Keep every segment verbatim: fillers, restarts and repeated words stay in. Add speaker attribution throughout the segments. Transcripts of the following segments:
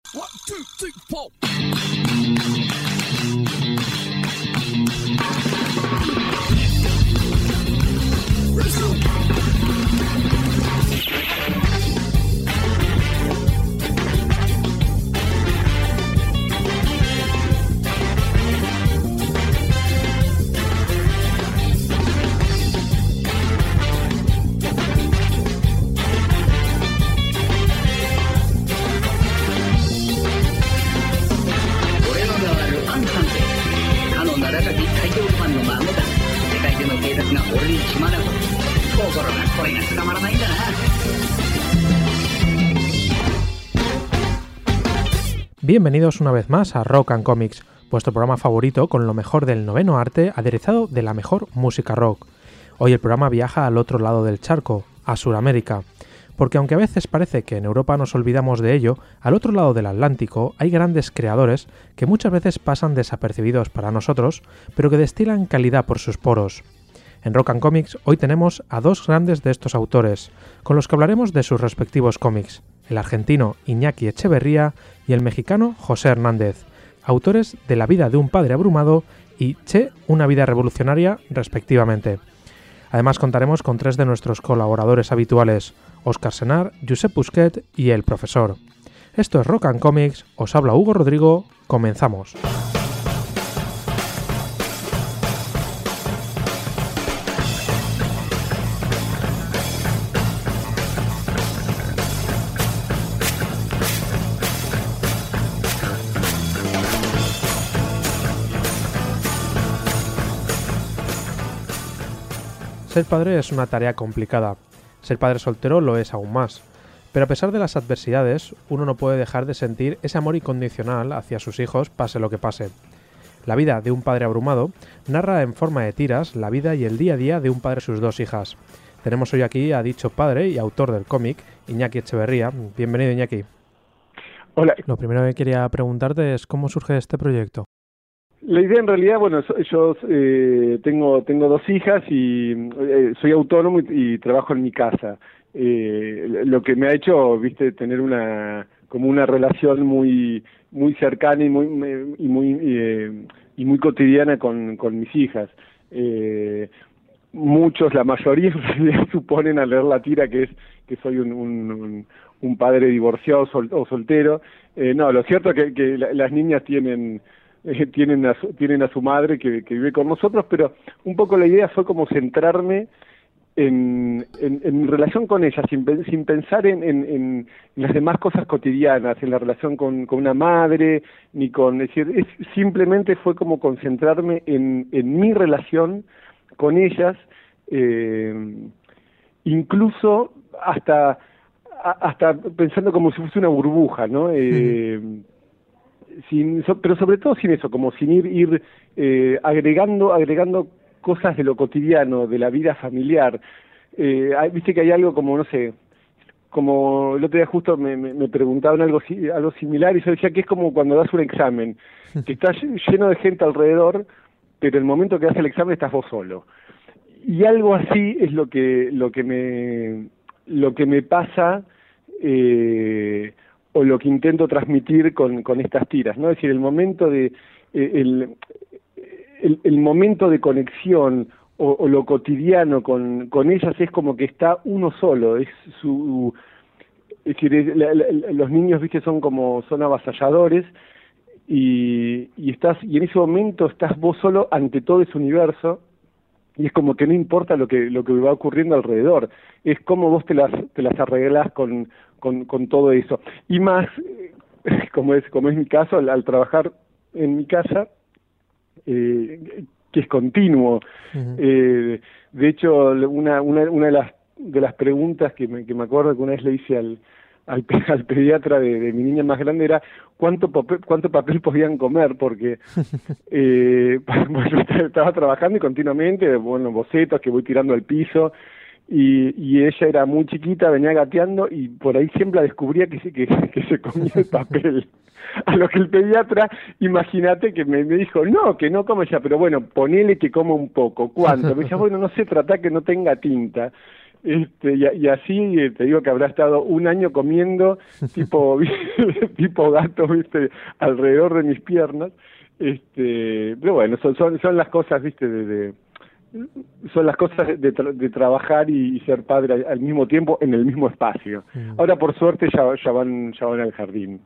Speaker 1: One, two, three, four.
Speaker 2: Bienvenidos una vez más a Rock and Comics, vuestro programa favorito con lo mejor del noveno arte aderezado de la mejor música rock. Hoy el programa viaja al otro lado del charco, a Sudamérica, porque aunque a veces parece que en Europa nos olvidamos de ello, al otro lado del Atlántico hay grandes creadores que muchas veces pasan desapercibidos para nosotros, pero que destilan calidad por sus poros. En Rock and Comics hoy tenemos a dos grandes de estos autores, con los que hablaremos de sus respectivos cómics, el argentino Iñaki Echeverría y el mexicano José Hernández, autores de La vida de un padre abrumado y Che, una vida revolucionaria, respectivamente. Además contaremos con tres de nuestros colaboradores habituales, Óscar Senar, Josep Busquet y el profesor. Esto es Rock and Comics, os habla Hugo Rodrigo, comenzamos. Ser padre es una tarea complicada. Ser padre soltero lo es aún más. Pero a pesar de las adversidades, uno no puede dejar de sentir ese amor incondicional hacia sus hijos, pase lo que pase. La vida de un padre abrumado narra en forma de tiras la vida y el día a día de un padre y sus dos hijas. Tenemos hoy aquí a dicho padre y autor del cómic, Iñaki Echeverría. Bienvenido, Iñaki.
Speaker 3: Hola.
Speaker 2: Lo primero que quería preguntarte es ¿cómo surge este proyecto?
Speaker 3: La idea en realidad, bueno, yo eh, tengo tengo dos hijas y eh, soy autónomo y, y trabajo en mi casa. Eh, lo que me ha hecho, viste, tener una como una relación muy muy cercana y muy y muy eh, y muy cotidiana con con mis hijas. Eh, muchos, la mayoría en realidad suponen al leer la tira que es que soy un un, un, un padre divorciado sol, o soltero. Eh, no, lo cierto es que, que la, las niñas tienen Eh, tienen a su, tienen a su madre que, que vive con nosotros, pero un poco la idea fue como centrarme en, en, en mi relación con ella, sin, sin pensar en, en, en las demás cosas cotidianas, en la relación con, con una madre, ni con, es decir, es, simplemente fue como concentrarme en, en mi relación con ellas, eh, incluso hasta, hasta pensando como si fuese una burbuja, ¿no? Eh, mm. Sin, so, pero sobre todo sin eso, como sin ir, ir eh, agregando agregando cosas de lo cotidiano, de la vida familiar. Eh, hay, viste que hay algo como, no sé, como el otro día justo me, me, me preguntaban algo, algo similar y yo decía que es como cuando das un examen, que está lleno de gente alrededor, pero el momento que das el examen estás vos solo. Y algo así es lo que, lo que me, lo que me pasa, eh, o lo que intento transmitir con, con estas tiras, ¿no? Es decir, el momento de eh, el, el, el momento de conexión o, o lo cotidiano con, con ellas es como que está uno solo, es su es decir, es, la, la, los niños, viste, son como son avasalladores y, y estás y en ese momento estás vos solo ante todo ese universo. Y es como que no importa lo que lo que va ocurriendo alrededor, es como vos te las te las arreglás con con con todo eso. Y más, como es como es mi caso, al, al trabajar en mi casa, eh, que es continuo. Uh-huh. Eh, de hecho, una una una de las de las preguntas que me que me acuerdo que una vez le hice al al, al pediatra de, de mi niña más grande era cuánto papel, cuánto papel podían comer, porque eh, bueno, estaba trabajando y continuamente, bueno, bocetos que voy tirando al piso, y, y ella era muy chiquita, venía gateando y por ahí siempre descubría que se, que, que se comía el papel. A lo que el pediatra, imagínate que me, me dijo, no, que no come ella, pero bueno, ponele que coma un poco. ¿Cuánto? Me decía, bueno, no se trata que no tenga tinta. Este, y, y así eh, te digo que habrá estado un año comiendo tipo tipo gato, viste, alrededor de mis piernas. Este, pero bueno, son son, son las cosas, viste, de, de son las cosas de, tra de trabajar y, y ser padre al, al mismo tiempo en el mismo espacio. Mm. Ahora por suerte ya, ya van ya van al jardín.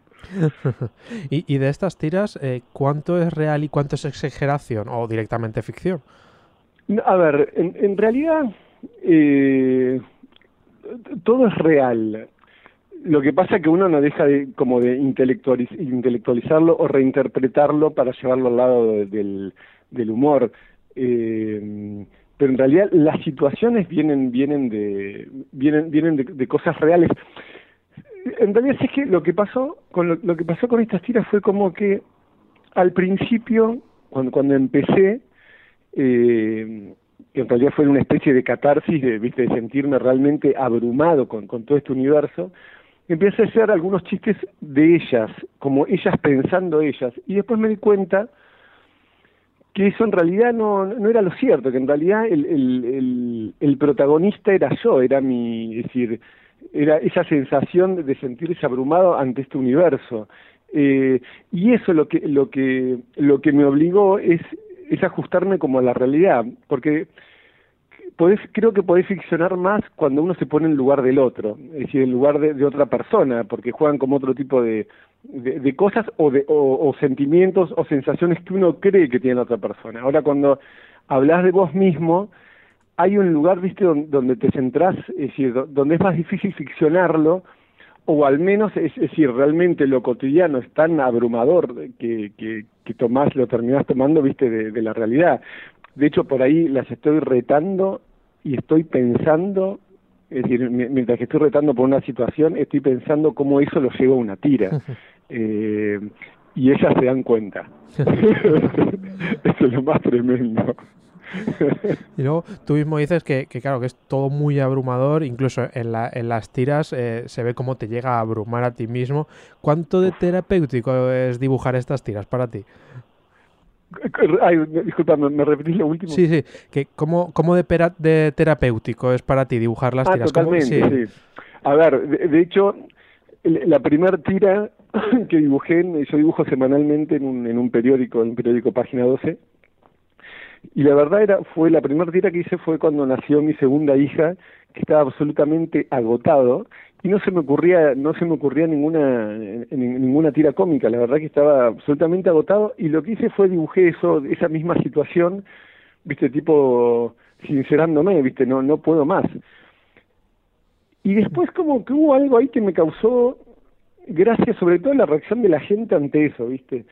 Speaker 2: y, y de estas tiras, eh, ¿cuánto es real y cuánto es exageración o directamente ficción?
Speaker 3: A ver, en, en realidad eh, todo es real. Lo que pasa es que uno no deja de como de intelectualiz intelectualizarlo o reinterpretarlo para llevarlo al lado de, del, del humor. Eh, pero en realidad las situaciones vienen vienen de vienen vienen de, de cosas reales. En realidad es que lo que pasó con lo, lo que pasó con estas tiras fue como que al principio cuando cuando empecé eh, que en realidad fue una especie de catarsis de, viste, de sentirme realmente abrumado con, con todo este universo, empecé a hacer algunos chistes de ellas, como ellas pensando ellas, y después me di cuenta que eso en realidad no, no era lo cierto, que en realidad el, el, el, el protagonista era yo, era mi, es decir, era esa sensación de sentirse abrumado ante este universo. Eh, y eso lo que, lo que, lo que me obligó es, es ajustarme como a la realidad, porque podés, creo que podés ficcionar más cuando uno se pone en lugar del otro, es decir, en lugar de, de otra persona, porque juegan como otro tipo de, de, de cosas o, de, o, o sentimientos o sensaciones que uno cree que tiene la otra persona. Ahora, cuando hablas de vos mismo, hay un lugar, viste, donde, donde te centrás, es decir, donde es más difícil ficcionarlo, o al menos, es, es decir, realmente lo cotidiano es tan abrumador que, que, que tomás, lo terminás tomando, viste, de, de la realidad. De hecho, por ahí las estoy retando y estoy pensando, es decir, mientras que estoy retando por una situación, estoy pensando cómo eso lo lleva a una tira. Eh, y ellas se dan cuenta. Eso es lo más tremendo.
Speaker 2: Y luego tú mismo dices que, que claro, que es todo muy abrumador, incluso en, la, en las tiras eh, se ve cómo te llega a abrumar a ti mismo. ¿Cuánto de terapéutico es dibujar estas tiras para ti?
Speaker 3: Ay, disculpa, ¿me, me repetís lo último?
Speaker 2: Sí, sí, que ¿cómo, cómo de, pera, de terapéutico es para ti dibujar las
Speaker 3: ah,
Speaker 2: tiras?
Speaker 3: Totalmente,
Speaker 2: ¿Cómo? Sí.
Speaker 3: sí. A ver, de, de hecho, la primera tira que dibujé, yo dibujo semanalmente en un, en un periódico, en un periódico Página doce, y la verdad era fue la primera tira que hice fue cuando nació mi segunda hija, que estaba absolutamente agotado y no se me ocurría no se me ocurría ninguna ninguna tira cómica. La verdad que estaba absolutamente agotado y lo que hice fue dibujé eso esa misma situación, viste, tipo sincerándome, viste, no no puedo más. Y después como que hubo algo ahí que me causó gracia, sobre todo la reacción de la gente ante eso, viste.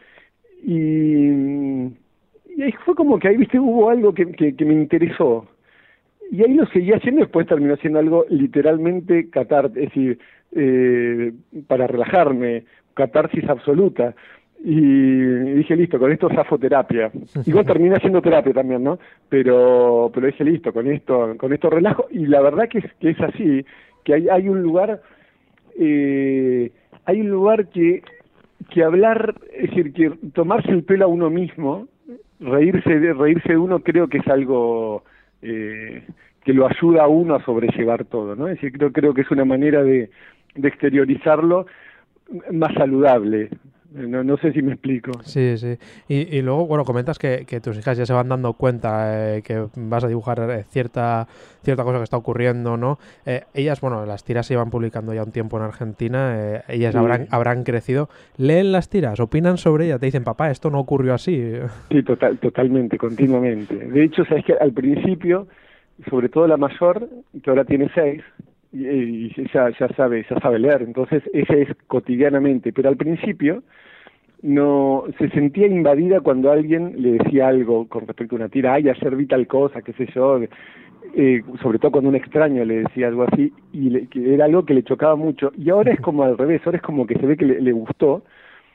Speaker 3: Y Y ahí fue como que ahí, viste, hubo algo que, que, que me interesó. Y ahí lo seguí haciendo y después terminó siendo algo literalmente catártico, es decir, eh, para relajarme, catarsis absoluta. Y dije, listo, con esto zafo terapia. Igual terminé haciendo terapia también, ¿no? Pero pero dije, listo, con esto con esto relajo. Y la verdad que es, que es así, que hay, hay un lugar, eh, hay un lugar que, que hablar, es decir, que tomarse el pelo a uno mismo, reírse de reírse de uno, creo que es algo eh, que lo ayuda a uno a sobrellevar todo, ¿no? Es decir, creo creo que es una manera de, de exteriorizarlo más saludable. No, no sé si me explico.
Speaker 2: Sí, sí. Y, y luego, bueno, comentas que, que tus hijas ya se van dando cuenta eh, que vas a dibujar eh, cierta cierta cosa que está ocurriendo, ¿no? Eh, ellas, bueno, las tiras se iban publicando ya un tiempo en Argentina, eh, ellas sí. habrán habrán crecido. ¿Leen las tiras? ¿Opinan sobre ellas? Te dicen, papá, esto no ocurrió así.
Speaker 3: Sí, total, totalmente, continuamente. De hecho, sabes que al principio, sobre todo la mayor, que ahora tiene seis, y, y ya, ya sabe, ya sabe leer, entonces ella es cotidianamente, pero al principio no se sentía invadida cuando alguien le decía algo con respecto a una tira, ay, ayer vi tal cosa, qué sé yo, eh, sobre todo cuando un extraño le decía algo así, y le, que era algo que le chocaba mucho, y ahora es como al revés, ahora es como que se ve que le, le gustó,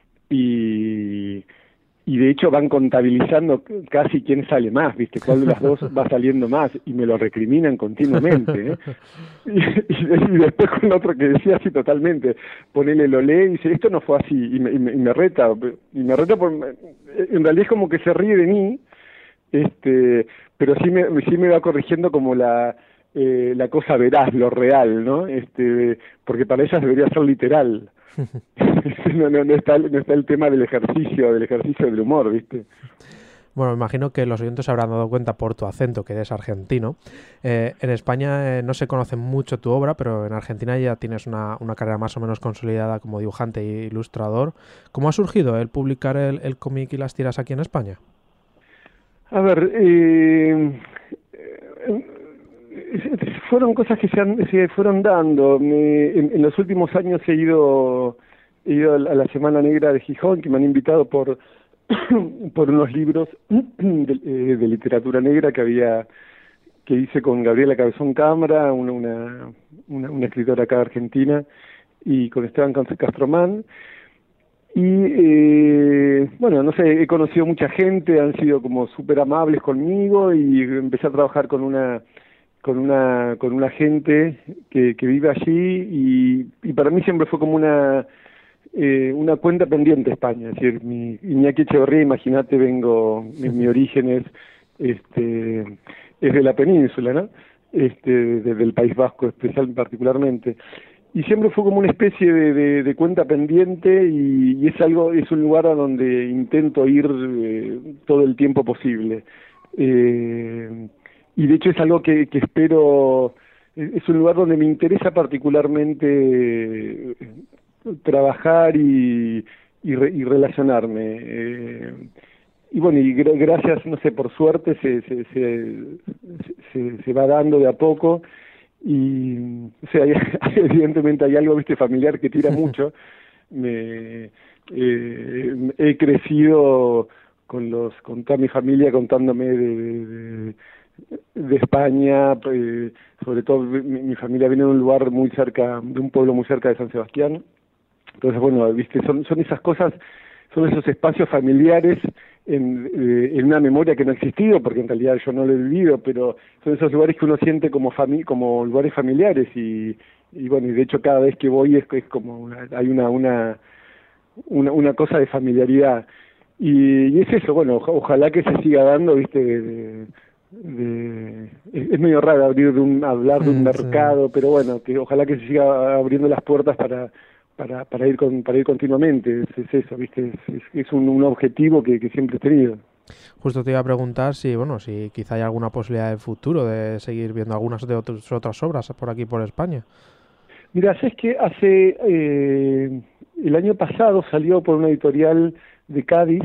Speaker 3: y y de hecho van contabilizando casi quién sale más, ¿viste? Cuál de las dos va saliendo más, y me lo recriminan continuamente, ¿eh? Y, y, y después con otro que decía así totalmente, ponele, lo lee y dice, esto no fue así, y me, y me, y me reta, y me reta, por, en realidad es como que se ríe de mí, este, pero sí me, sí me va corrigiendo como la, eh, la cosa veraz, lo real, ¿no? Este, porque para ellas debería ser literal. no, no, no, está, no está el tema del ejercicio, del ejercicio del humor, ¿viste?
Speaker 2: Bueno, me imagino que los oyentes se habrán dado cuenta por tu acento que eres argentino. Eh, en España eh, no se conoce mucho tu obra, pero en Argentina ya tienes una, una carrera más o menos consolidada como dibujante e ilustrador. ¿Cómo ha surgido el publicar el, el cómic y las tiras aquí en España?
Speaker 3: A ver, eh, eh, fueron cosas que se, han, se fueron dando. Me, en, en los últimos años he ido, he ido a la Semana Negra de Gijón, que me han invitado por por unos libros de, eh, de literatura negra que había que hice con Gabriela Cabezón Cámara, una, una, una, una escritora acá de Argentina, y con Esteban Castromán. Y eh, bueno, no sé, he conocido mucha gente, han sido como súper amables conmigo, y empecé a trabajar con una con una con una gente que, que vive allí, y, y para mí siempre fue como una Eh, una cuenta pendiente España. Es decir, mi Iñaki Echeverría, imagínate, vengo, mi, mi origen es este es de la península, ¿no? Este, desde el País Vasco especial particularmente, y siempre fue como una especie de, de, de cuenta pendiente, y, y es algo, es un lugar a donde intento ir eh, todo el tiempo posible, eh, y de hecho es algo que, que espero, es un lugar donde me interesa particularmente eh, trabajar y, y, re, y relacionarme. Eh, y bueno, y gra gracias, no sé, por suerte se, se, se, se, se va dando de a poco, y o sea, hay, evidentemente hay algo, viste, familiar que tira mucho. Me, eh, he crecido con los con toda mi familia contándome de, de, de España, eh, sobre todo mi, mi familia viene de un lugar muy cerca, de un pueblo muy cerca de San Sebastián. Entonces, bueno, viste, son, son esas cosas, son esos espacios familiares en, eh, en una memoria que no ha existido, porque en realidad yo no lo he vivido, pero son esos lugares que uno siente como fami como lugares familiares, y, y bueno, y de hecho cada vez que voy es, es como una, hay una, una, una, una cosa de familiaridad. Y, y es eso, bueno, ojalá que se siga dando, viste, de, de, de, es medio raro abrir de un, hablar de un mercado, sí. Pero bueno, que ojalá que se siga abriendo las puertas para para para ir con para ir continuamente. Es, es eso, viste, es, es, es un, un objetivo que, que siempre he tenido.
Speaker 2: Justo te iba a preguntar si, bueno, si quizá hay alguna posibilidad en futuro de seguir viendo algunas de otros, otras obras por aquí, por España.
Speaker 3: Mira, es que hace eh, el año pasado salió por una editorial de Cádiz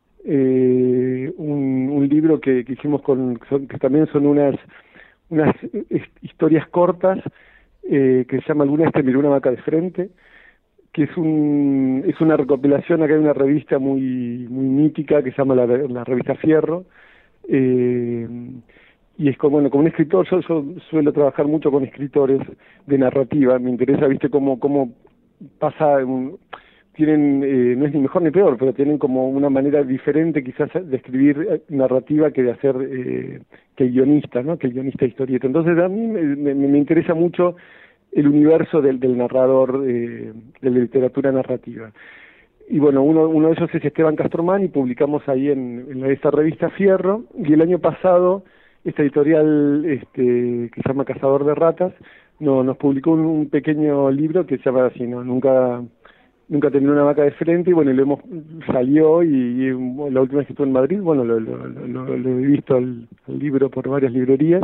Speaker 3: eh, un, un libro que, que hicimos con son, que también son unas unas historias cortas eh, que se llama Alguna te miró una vaca de frente, que es un es una recopilación. Acá hay una revista muy muy mítica que se llama la, la revista Fierro, eh, y es como, bueno, como un escritor, yo, yo suelo trabajar mucho con escritores de narrativa, me interesa, viste, cómo, cómo pasa, un, tienen, eh, no es ni mejor ni peor, pero tienen como una manera diferente quizás de escribir narrativa que de hacer, eh, que el guionista, ¿no? Que el guionista de historieta. Entonces a mí me, me, me interesa mucho el universo del, del narrador, eh, de la literatura narrativa. Y bueno, uno, uno de ellos es Esteban Castromán, y publicamos ahí en, en esta revista Fierro, y el año pasado esta editorial este, que se llama Cazador de Ratas no, nos publicó un, un pequeño libro que se llama así, ¿no? Nunca nunca tenía una vaca de frente, y bueno, lo hemos, salió, y, y la última vez que estuve en Madrid, bueno, lo, lo, lo, lo he visto el, el libro por varias librerías.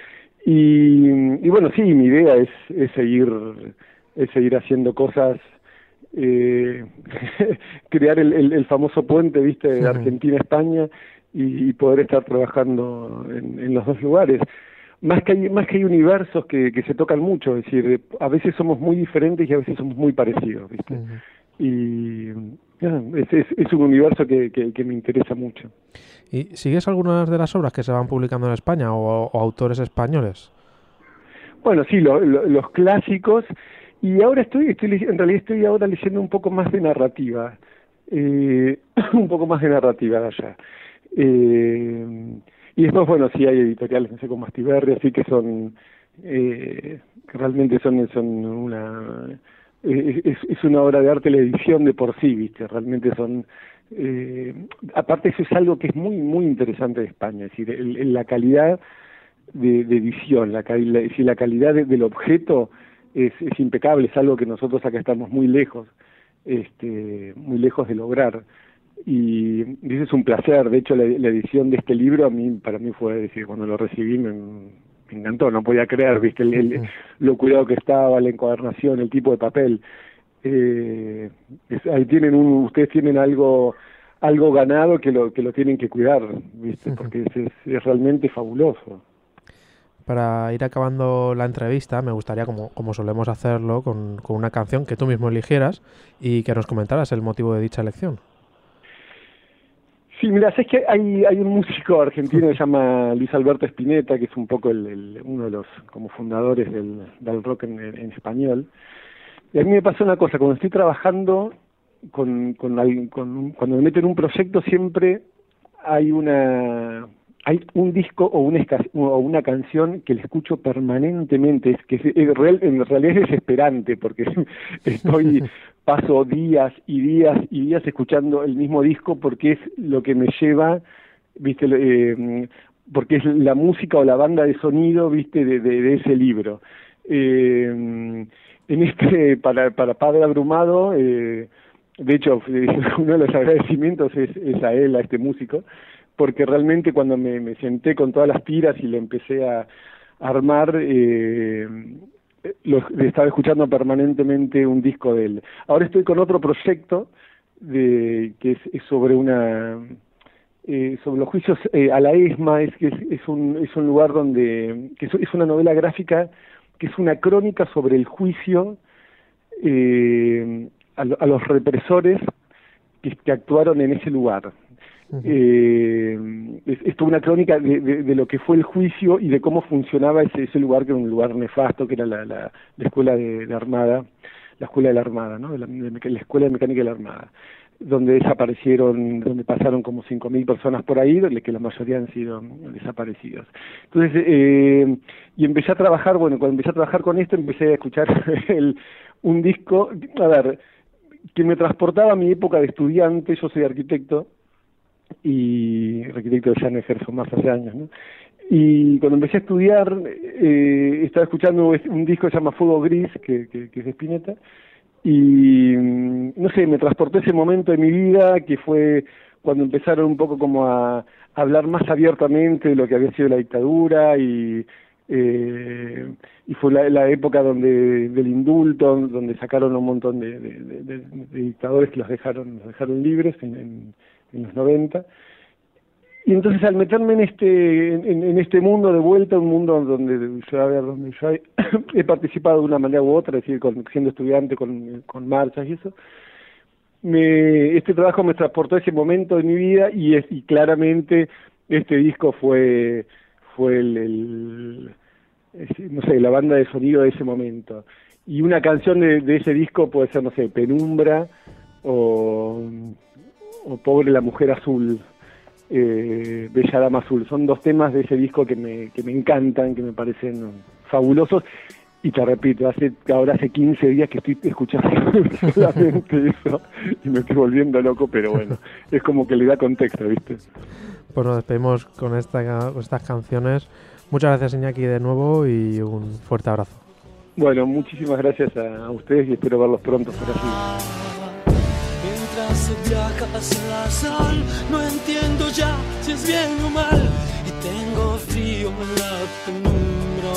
Speaker 3: Y, y bueno, sí, mi idea es, es seguir es seguir haciendo cosas, eh, crear el, el, el famoso puente, viste, de Argentina a España, y, y poder estar trabajando en, en los dos lugares. Más que hay, más que hay universos que, que se tocan mucho, es decir, a veces somos muy diferentes y a veces somos muy parecidos, viste. Uh-huh. Y yeah, es, es, es un universo que, que, que me interesa mucho.
Speaker 2: ¿Y sigues algunas de las obras que se van publicando en España o, o autores españoles?
Speaker 3: Bueno, sí, lo, lo, los clásicos, y ahora estoy, estoy, en realidad estoy ahora leyendo un poco más de narrativa, eh, un poco más de narrativa de allá. Eh, y después, bueno, sí hay editoriales, no sé, como Astiberri, así que son, eh, que realmente son, son una, eh, es, es una obra de arte la edición de por sí, viste, realmente son... Eh, aparte eso es algo que es muy muy interesante de España, es decir, el, el, la calidad de, de edición. La, la, si la calidad de, del objeto es, es impecable, es algo que nosotros acá estamos muy lejos, este, muy lejos de lograr. Y, y eso es un placer. De hecho, la, la edición de este libro a mí, para mí fue decir, cuando lo recibí me, me encantó, no podía creer, viste, el, el, lo cuidado que estaba, la encuadernación, el tipo de papel. Eh, es, ahí tienen un, ustedes tienen algo algo ganado que lo que lo tienen que cuidar, viste, porque es, es, es realmente fabuloso.
Speaker 2: Para ir acabando la entrevista, me gustaría, como, como solemos hacerlo, con, con una canción que tú mismo eligieras y que nos comentaras el motivo de dicha elección.
Speaker 3: Sí, mira, es que hay hay un músico argentino que se llama Luis Alberto Spinetta, que es un poco el, el uno de los como fundadores del, del rock en, en español. Y a mí me pasó una cosa, cuando estoy trabajando, con, con, con cuando me meto en un proyecto, siempre hay una hay un disco o una, o una canción que le escucho permanentemente, es que es, es real, en realidad es desesperante, porque estoy paso días y días y días escuchando el mismo disco, porque es lo que me lleva, viste, eh, porque es la música o la banda de sonido, viste, de, de, de ese libro. Eh, en este, para, para Padre Abrumado, eh, de hecho, uno de los agradecimientos es, es a él, a este músico, porque realmente cuando me, me senté con todas las tiras y le empecé a armar, eh, lo, estaba escuchando permanentemente un disco de él. Ahora estoy con otro proyecto de que es, es sobre una eh, sobre los juicios eh, a la ESMA, es que es, es un es un lugar donde que es, es una novela gráfica que es una crónica sobre el juicio eh, a, a los represores que, que actuaron en ese lugar. Uh-huh. Eh, es, es toda una crónica de, de, de lo que fue el juicio y de cómo funcionaba ese, ese lugar, que era un lugar nefasto, que era la, la, la escuela de, de Armada, la escuela de la Armada, ¿no? De la, de, la escuela de mecánica de la Armada, donde desaparecieron, donde pasaron como cinco mil personas por ahí, de que la mayoría han sido desaparecidos. Entonces, eh, y empecé a trabajar, bueno, cuando empecé a trabajar con esto, empecé a escuchar el, un disco, a ver, que me transportaba a mi época de estudiante. Yo soy arquitecto, y arquitecto ya no ejerzo más hace años, ¿no? Y cuando empecé a estudiar, eh, estaba escuchando un disco que se llama Fuego Gris, que, que, que es de Spinetta, y no sé, me transporté ese momento de mi vida, que fue cuando empezaron un poco como a, a hablar más abiertamente de lo que había sido la dictadura, y eh, y fue la, la época donde del indulto, donde sacaron un montón de, de, de, de, de dictadores que los dejaron los dejaron libres en, en, en los noventa. Y entonces, al meterme en este en, en este mundo de vuelta, un mundo donde yo, a ver, donde yo he, he participado de una manera u otra, es decir, con, siendo estudiante, con, con marchas y eso, me, este trabajo me transportó a ese momento de mi vida, y, es, y claramente este disco fue fue el, el, el, no sé, la banda de sonido de ese momento. Y una canción de, de ese disco puede ser, no sé, Penumbra o, o Pobre la Mujer Azul. Eh, Bella Dama Azul, son dos temas de ese disco que me que me encantan, que me parecen fabulosos, y te repito, hace ahora hace quince días que estoy escuchando solamente eso y me estoy volviendo loco, pero bueno, es como que le da contexto, ¿viste?
Speaker 2: Pues nos despedimos con, esta, con estas canciones. Muchas gracias, Iñaki, de nuevo, y un fuerte abrazo.
Speaker 3: Bueno, muchísimas gracias a, a ustedes, y espero verlos pronto por aquí.
Speaker 1: Mientras viajas en la sal, no entiendo ya si es bien o mal, y tengo frío en la penumbra.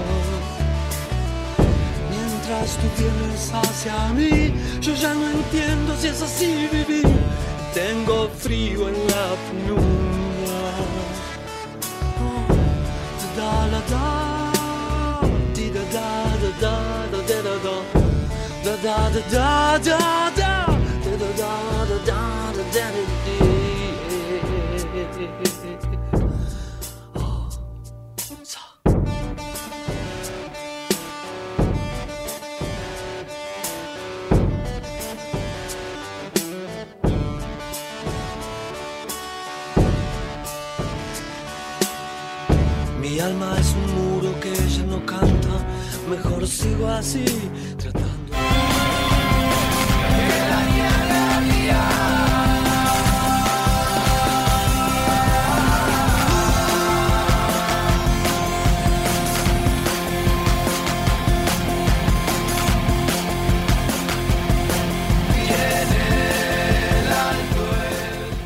Speaker 1: Mientras tú vienes hacia mí, yo ya no entiendo si es así vivir, tengo frío en la penumbra. Oh, da da da, di da da da da da da da da da da da da. Da, da, da, da, da, oh. Mi alma es un muro que ya no canta, mejor sigo así, tratando.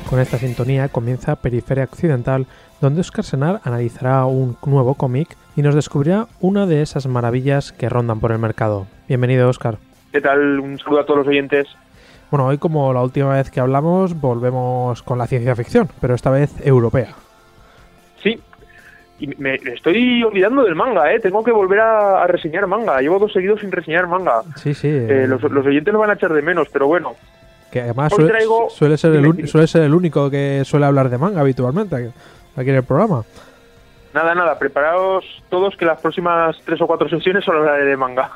Speaker 2: Con esta sintonía comienza Periferia Occidental, donde Óscar Senar analizará un nuevo cómic y nos descubrirá una de esas maravillas que rondan por el mercado. Bienvenido, Óscar.
Speaker 4: ¿Qué tal? Un saludo a todos los oyentes.
Speaker 2: Bueno, hoy, como la última vez que hablamos, volvemos con la ciencia ficción, pero esta vez europea.
Speaker 4: Sí, y me estoy olvidando del manga, ¿eh? Tengo que volver a, a reseñar manga. Llevo dos seguidos sin reseñar manga.
Speaker 2: Sí, sí.
Speaker 4: Eh,
Speaker 2: eh...
Speaker 4: los, los oyentes lo van a echar de menos, pero bueno.
Speaker 2: Que además suele,
Speaker 4: traigo...
Speaker 2: suele, ser el, suele ser el único que suele hablar de manga habitualmente aquí en el programa.
Speaker 4: Nada, nada, preparaos todos que las próximas tres o cuatro sesiones solo hablaré de manga.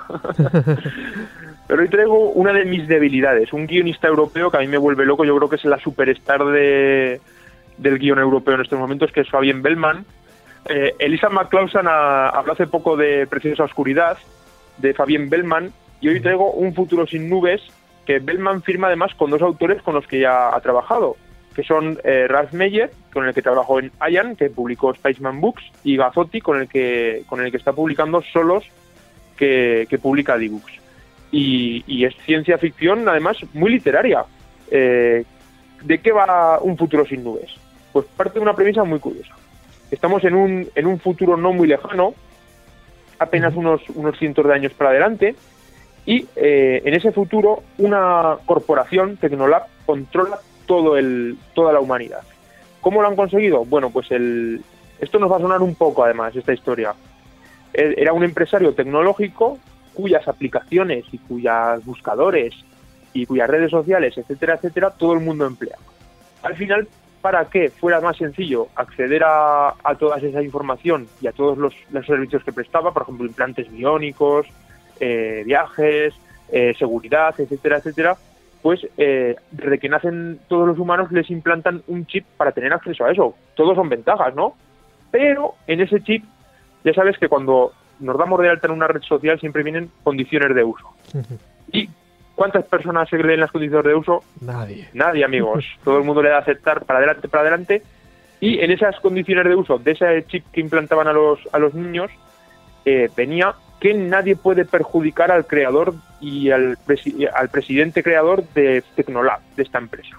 Speaker 4: Pero hoy traigo una de mis debilidades, un guionista europeo que a mí me vuelve loco. Yo creo que es la superstar de, del guion europeo en estos momentos, que es Fabien Bellman. Eh, Elisa McClausan habló hace poco de Preciosa Oscuridad, de Fabien Bellman, y hoy traigo Un futuro sin nubes, que Bellman firma además con dos autores con los que ya ha trabajado, que son eh, Ralph Meyer, con el que trabajó en Ian, que publicó Spaceman Books, y Gazzotti, con el que con el que está publicando Solos, que, que publica D-Books. Y, y es ciencia ficción, además, muy literaria. Eh, ¿De qué va Un futuro sin nubes? Pues parte de una premisa muy curiosa. Estamos en un, en un futuro no muy lejano, apenas unos, unos cientos de años para adelante, y eh, en ese futuro una corporación, Tecnolab, controla todo el, toda la humanidad. ¿Cómo lo han conseguido? Bueno, pues el, esto nos va a sonar un poco, además, esta historia. Era un empresario tecnológico cuyas aplicaciones y cuyos buscadores y cuyas redes sociales, etcétera, etcétera, todo el mundo emplea. Al final, para que fuera más sencillo acceder a, a toda esa información y a todos los, los servicios que prestaba, por ejemplo, implantes biónicos, eh, viajes, eh, seguridad, etcétera, etcétera, pues eh, desde que nacen todos los humanos les implantan un chip para tener acceso a eso. Todos son ventajas, ¿no? Pero en ese chip, ya sabes que cuando nos damos de alta en una red social siempre vienen condiciones de uso. Uh-huh. ¿Y cuántas personas se leen las condiciones de uso?
Speaker 2: Nadie.
Speaker 4: Nadie, amigos. Todo el mundo le da a aceptar para adelante, para adelante. Y en esas condiciones de uso de ese chip que implantaban a los, a los niños, eh, venía que nadie puede perjudicar al creador y al, presi- al presidente creador de Tecnolab, de esta empresa.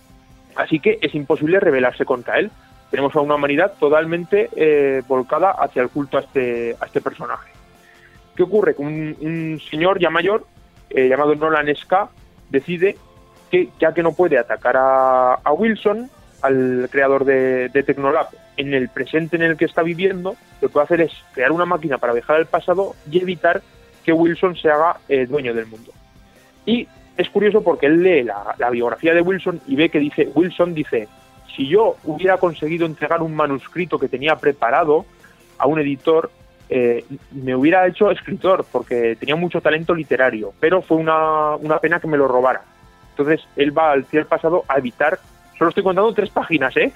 Speaker 4: Así que es imposible rebelarse contra él. Tenemos a una humanidad totalmente eh, volcada hacia el culto a este, a este personaje. ¿Qué ocurre? Que un, un señor ya mayor, eh, llamado Nolan Ska, decide que, ya que no puede atacar a, a Wilson, al creador de, de Tecnolab, en el presente en el que está viviendo, lo que puede hacer es crear una máquina para viajar al pasado y evitar que Wilson se haga eh, dueño del mundo. Y es curioso porque él lee la, la biografía de Wilson y ve que dice, Wilson dice, si yo hubiera conseguido entregar un manuscrito que tenía preparado a un editor, eh, me hubiera hecho escritor porque tenía mucho talento literario, pero fue una, una pena que me lo robara. Entonces él va al cielo pasado a evitar, solo estoy contando tres páginas, ¿eh?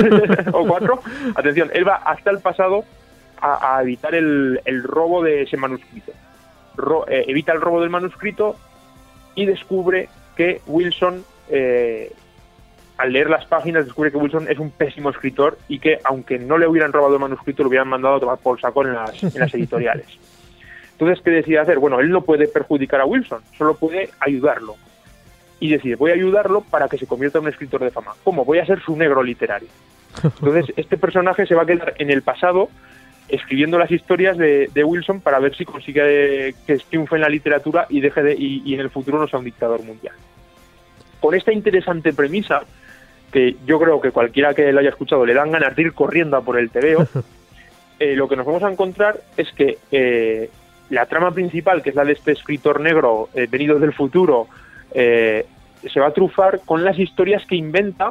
Speaker 4: o cuatro. Atención, él va hasta el pasado a, a evitar el, el robo de ese manuscrito. Ro, eh, evita el robo del manuscrito y descubre que Wilson... Eh, al leer las páginas descubre que Wilson es un pésimo escritor y que aunque no le hubieran robado el manuscrito lo hubieran mandado a tomar por saco en las, en las editoriales. Entonces, ¿qué decide hacer? Bueno, él no puede perjudicar a Wilson, solo puede ayudarlo. Y decide, voy a ayudarlo para que se convierta en un escritor de fama. ¿Cómo? Voy a ser su negro literario. Entonces, este personaje se va a quedar en el pasado escribiendo las historias de, de Wilson para ver si consigue que triunfe en la literatura y deje de, y, y en el futuro no sea un dictador mundial. Con esta interesante premisa, que yo creo que cualquiera que lo haya escuchado le dan ganas de ir corriendo a por el tebeo, eh, lo que nos vamos a encontrar es que eh, la trama principal, que es la de este escritor negro eh, venido del futuro, eh, se va a trufar con las historias que inventa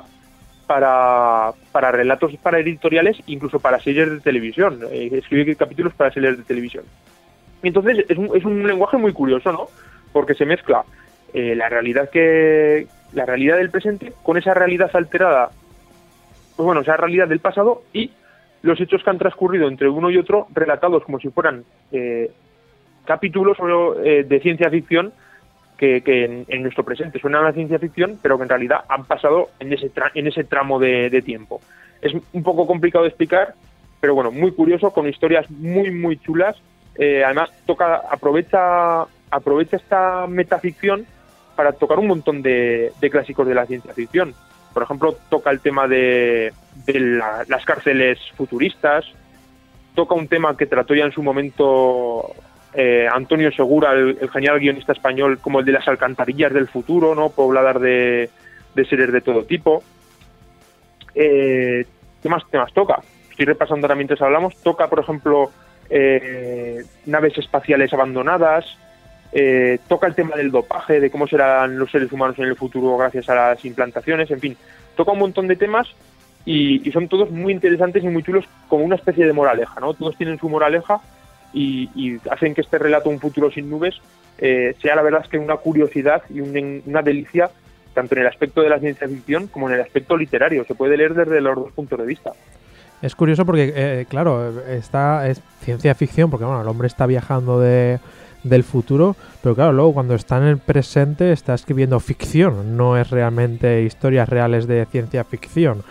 Speaker 4: para, para relatos para editoriales, incluso para series de televisión. Eh, escribe capítulos para series de televisión. Y entonces es un, es un lenguaje muy curioso, ¿no? Porque se mezcla eh, la realidad que... la realidad del presente con esa realidad alterada, pues bueno, esa realidad del pasado y los hechos que han transcurrido entre uno y otro relatados como si fueran eh, capítulos eh, de ciencia ficción que, que en, en nuestro presente suenan a la ciencia ficción, pero que en realidad han pasado en ese, tra- en ese tramo de, de tiempo. Es un poco complicado de explicar, pero bueno, muy curioso, con historias muy, muy chulas. Eh, además, toca aprovecha, aprovecha esta metaficción para tocar un montón de, de clásicos de la ciencia ficción. Por ejemplo, toca el tema de, de la, las cárceles futuristas, toca un tema que trató ya en su momento eh, Antonio Segura, el, el genial guionista español, como el de las alcantarillas del futuro, ¿no? Pobladas de, de seres de todo tipo. Eh, ¿Qué más temas toca? Estoy repasando ahora mientras hablamos. Toca, por ejemplo, eh, naves espaciales abandonadas. Eh, toca el tema del dopaje, de cómo serán los seres humanos en el futuro gracias a las implantaciones. En fin, toca un montón de temas y, y son todos muy interesantes y muy chulos, como una especie de moraleja, ¿no? Todos tienen su moraleja y, y hacen que este relato, Un futuro sin nubes, eh, sea la verdad es que una curiosidad y un, una delicia, tanto en el aspecto de la ciencia ficción como en el aspecto literario. Se puede leer desde los dos puntos de vista.
Speaker 2: Es curioso porque, eh, claro, está, es ciencia ficción porque bueno, el hombre está viajando de, del futuro, pero claro, luego cuando está en el presente está escribiendo ficción, no es realmente historias reales de ciencia ficción.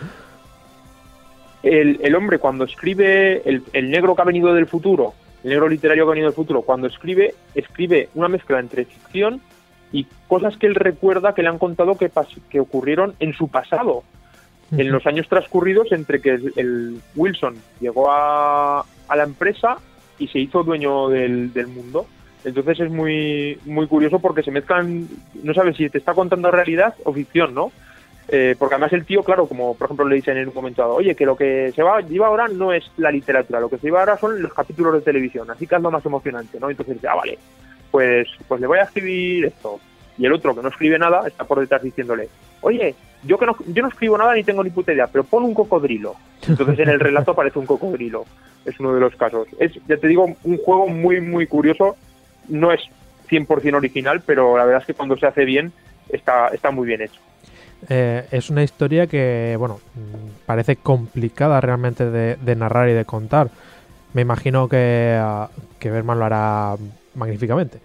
Speaker 4: El, el hombre cuando escribe, el, el negro que ha venido del futuro, el negro literario que ha venido del futuro, cuando escribe, escribe una mezcla entre ficción y cosas que él recuerda que le han contado que, pas- que ocurrieron en su pasado. En los años transcurridos entre que el, el Wilson llegó a, a la empresa y se hizo dueño del, del mundo. Entonces es muy muy curioso porque se mezclan, no sabes si te está contando realidad o ficción, ¿no? Eh, porque además el tío, claro, como por ejemplo le dicen en un momento dado, oye, que lo que se va lleva ahora no es la literatura, lo que se lleva ahora son los capítulos de televisión, así que es lo más emocionante, ¿no? Entonces dice, ah, vale, pues, pues le voy a escribir esto. Y el otro, que no escribe nada, está por detrás diciéndole, oye, yo que no, yo no escribo nada ni tengo ni puta idea, pero pon un cocodrilo. Entonces en el relato aparece un cocodrilo. Es uno de los casos. Es, ya te digo, un juego muy, muy curioso. No es cien por ciento original, pero la verdad es que cuando se hace bien, está, está muy bien hecho.
Speaker 2: Eh, es una historia que, bueno, parece complicada realmente de, de narrar y de contar. Me imagino que, uh, que Berman lo hará magníficamente.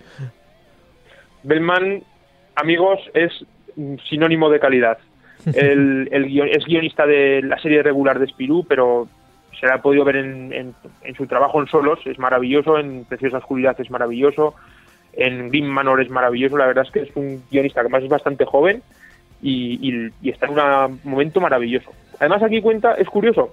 Speaker 4: Bellman, amigos, es sinónimo de calidad. El, el guion, es guionista de la serie regular de Spirou, pero se la ha podido ver en, en, en su trabajo en Solos, es maravilloso, en Preciosa Oscuridad es maravilloso, en Green Manor es maravilloso. La verdad es que es un guionista que además es bastante joven y, y, y está en un momento maravilloso. Además aquí cuenta, es curioso,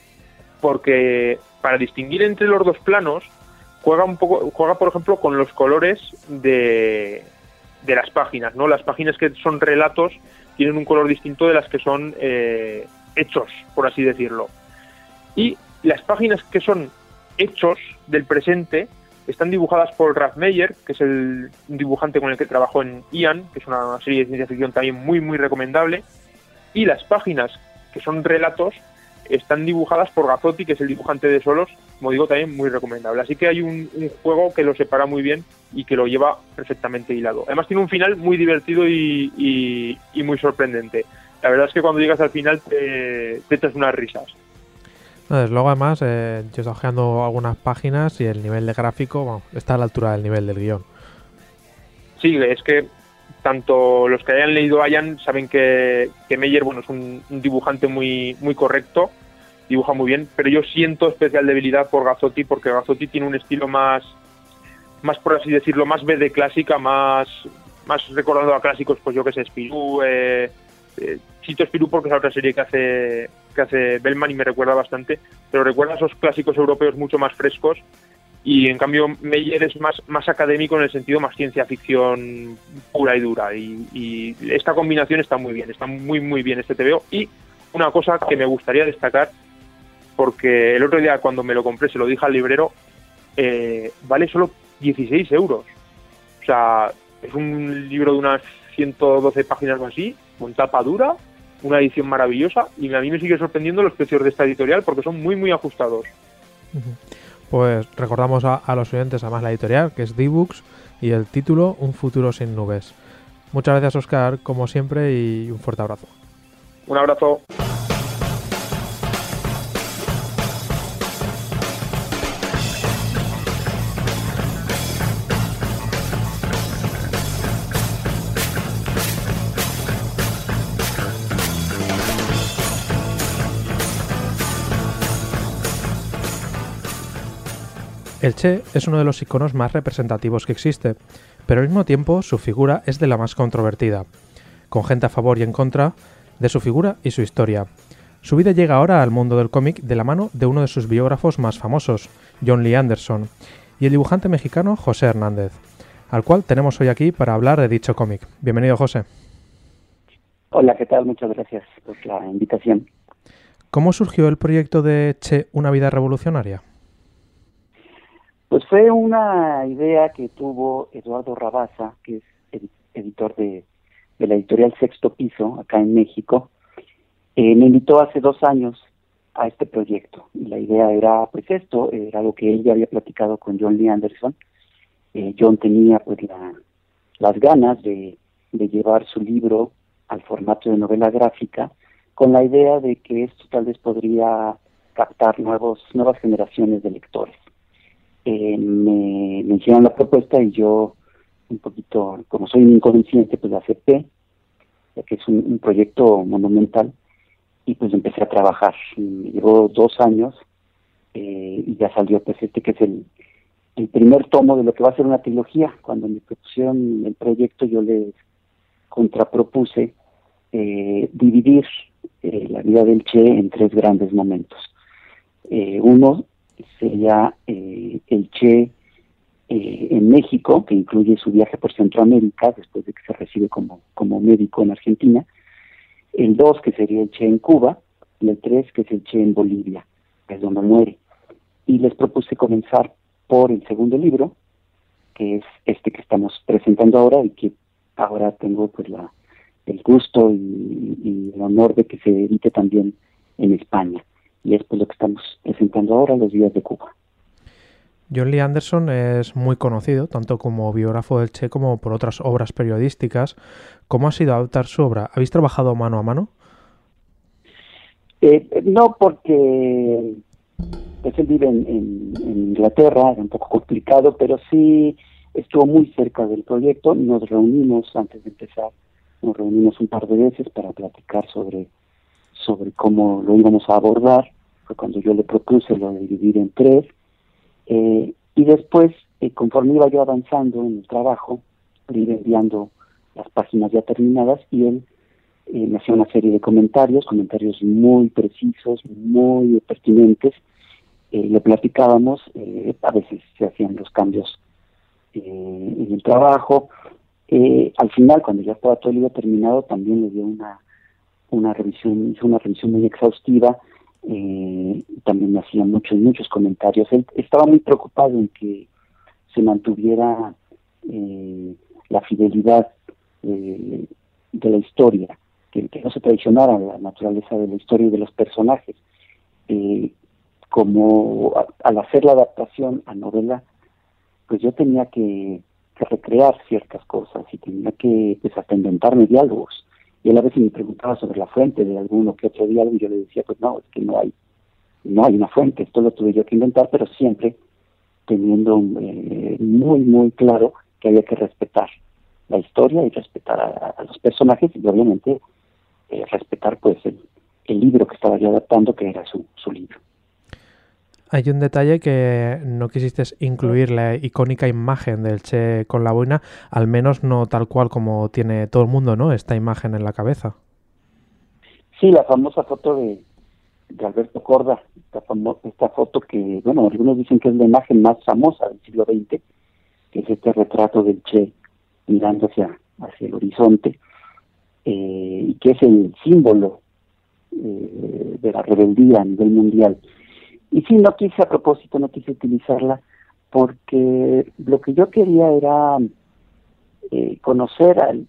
Speaker 4: porque para distinguir entre los dos planos, juega un poco, juega por ejemplo con los colores de, de las páginas, ¿no? Las páginas que son relatos tienen un color distinto de las que son eh, hechos, por así decirlo. Y las páginas que son hechos del presente están dibujadas por Ralph Meyer, que es el dibujante con el que trabajó en Ian, que es una serie de ciencia ficción también muy, muy recomendable. Y las páginas que son relatos están dibujadas por Gazzotti, que es el dibujante de Solos, como digo, también muy recomendable. Así que hay un, un juego que lo separa muy bien y que lo lleva perfectamente hilado. Además tiene un final muy divertido y, y, y muy sorprendente. La verdad es que cuando llegas al final te, te echas unas risas.
Speaker 2: No, desde luego, además, eh, yo he estado ojeando algunas páginas y el nivel de gráfico, bueno, está a la altura del nivel del guión.
Speaker 4: Sí, es que tanto los que hayan leído Ian saben que, que Meyer, bueno, es un, un dibujante muy, muy correcto, dibuja muy bien, pero yo siento especial debilidad por Gazzotti, porque Gazzotti tiene un estilo más, más por así decirlo, más B de clásica, más, más recordando a clásicos, pues yo que sé, Spirou, eh, eh, cito Spirou porque es la otra serie que hace que hace Bellman y me recuerda bastante, pero recuerda a esos clásicos europeos mucho más frescos, y en cambio Meyer es más, más académico en el sentido más ciencia ficción pura y dura, y, y esta combinación está muy bien, está muy muy bien este T V O. Y una cosa que me gustaría destacar, porque el otro día cuando me lo compré se lo dije al librero, eh, vale solo dieciséis euros, o sea, es un libro de unas ciento doce páginas o así, con tapa dura, una edición maravillosa, y a mí me sigue sorprendiendo los precios de esta editorial porque son muy muy ajustados.
Speaker 2: Pues recordamos a, a los oyentes además la editorial, que es D-Books, y el título Un futuro sin nubes. Muchas gracias, Óscar, como siempre, y un fuerte abrazo.
Speaker 4: Un abrazo.
Speaker 2: El Che es uno de los iconos más representativos que existe, pero al mismo tiempo su figura es de la más controvertida. Con gente a favor y en contra, de su figura y su historia. Su vida llega ahora al mundo del cómic de la mano de uno de sus biógrafos más famosos, John Lee Anderson, y el dibujante mexicano José Hernández, al cual tenemos hoy aquí para hablar de dicho cómic. Bienvenido, José.
Speaker 5: Hola, ¿qué tal? Muchas gracias por la invitación.
Speaker 2: ¿Cómo surgió el proyecto de Che, una vida revolucionaria?
Speaker 5: Pues fue una idea que tuvo Eduardo Rabasa, que es ed- editor de, de la editorial Sexto Piso, acá en México. Eh, me invitó hace dos años a este proyecto. Y la idea era, pues esto, era lo que él ya había platicado con John Lee Anderson. Eh, John tenía, pues, la, las ganas de, de llevar su libro al formato de novela gráfica, con la idea de que esto tal vez podría captar nuevos nuevas generaciones de lectores. Eh, me, me hicieron la propuesta y yo, un poquito, como soy un inconsciente, pues la acepté, ya que es un, un proyecto monumental, y pues empecé a trabajar. Me llevó dos años eh, y ya salió pues este que es el, el primer tomo de lo que va a ser una trilogía. Cuando me propusieron el proyecto, yo les contrapropuse eh, dividir eh, la vida del Che en tres grandes momentos. Eh, uno sería eh, el Che eh, en México, que incluye su viaje por Centroamérica después de que se recibe como, como médico en Argentina. El dos, que sería el Che en Cuba, y el tres, que es el Che en Bolivia, que es donde muere. Y les propuse comenzar por el segundo libro, que es este que estamos presentando ahora y que ahora tengo pues la el gusto y, y el honor de que se edite también en España. Y es pues lo que estamos presentando ahora, Los días de Cuba.
Speaker 2: John Lee Anderson es muy conocido, tanto como biógrafo del Che como por otras obras periodísticas. ¿Cómo ha sido adaptar su obra? ¿Habéis trabajado mano a mano?
Speaker 5: Eh, no, porque pues él vive en, en, en Inglaterra, es un poco complicado, pero sí estuvo muy cerca del proyecto. Nos reunimos antes de empezar, nos reunimos un par de veces para platicar sobre, sobre cómo lo íbamos a abordar. Fue cuando yo le propuse lo de dividir en tres. Eh, y después, eh, conforme iba yo avanzando en el trabajo, le iba enviando las páginas ya terminadas y él eh, me hacía una serie de comentarios, comentarios muy precisos, muy pertinentes. Eh, lo platicábamos, eh, a veces se hacían los cambios eh, en el trabajo. Eh, al final, cuando ya estaba todo el libro terminado, también le dio una una revisión, hizo una revisión muy exhaustiva. Eh, también me hacía muchos, muchos comentarios. Él estaba muy preocupado en que se mantuviera eh, la fidelidad eh, de la historia, que, que no se traicionara la naturaleza de la historia y de los personajes. Eh, como a, al hacer la adaptación a novela, pues yo tenía que, que recrear ciertas cosas y tenía que pues hasta inventarme diálogos. Y él a veces me preguntaba sobre la fuente de alguno que otro diálogo y yo le decía, pues no, es que no hay no hay una fuente, esto lo tuve yo que inventar, pero siempre teniendo eh, muy, muy claro que había que respetar la historia y respetar a, a los personajes y obviamente eh, respetar pues el, el libro que estaba yo adaptando, que era su, su libro.
Speaker 2: Hay un detalle que no quisiste incluir, la icónica imagen del Che con la boina, al menos no tal cual como tiene todo el mundo, ¿no? Esta imagen en la cabeza.
Speaker 5: Sí, la famosa foto de, de Alberto Korda, esta, famo- esta foto que, bueno, algunos dicen que es la imagen más famosa del siglo veinte, que es este retrato del Che mirando hacia, hacia el horizonte, eh, y que es el símbolo eh, de la rebeldía a nivel mundial. Y sí, no quise a propósito, no quise utilizarla, porque lo que yo quería era eh, conocer al,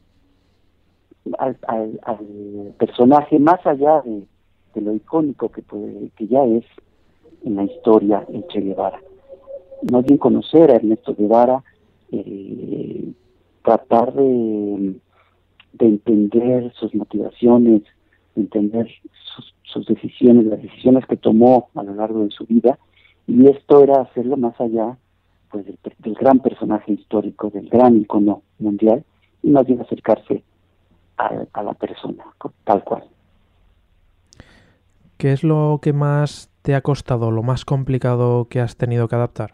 Speaker 5: al, al, al personaje más allá de, de lo icónico que, puede, que ya es en la historia el Che Guevara. Más bien conocer a Ernesto Guevara, eh, tratar de, de entender sus motivaciones, de entender sus, sus decisiones, las decisiones que tomó a lo largo de su vida, y esto era hacerlo más allá pues del, del gran personaje histórico, del gran icono mundial, y más bien acercarse a, a la persona, tal cual.
Speaker 2: ¿Qué es lo que más te ha costado, lo más complicado que has tenido que adaptar?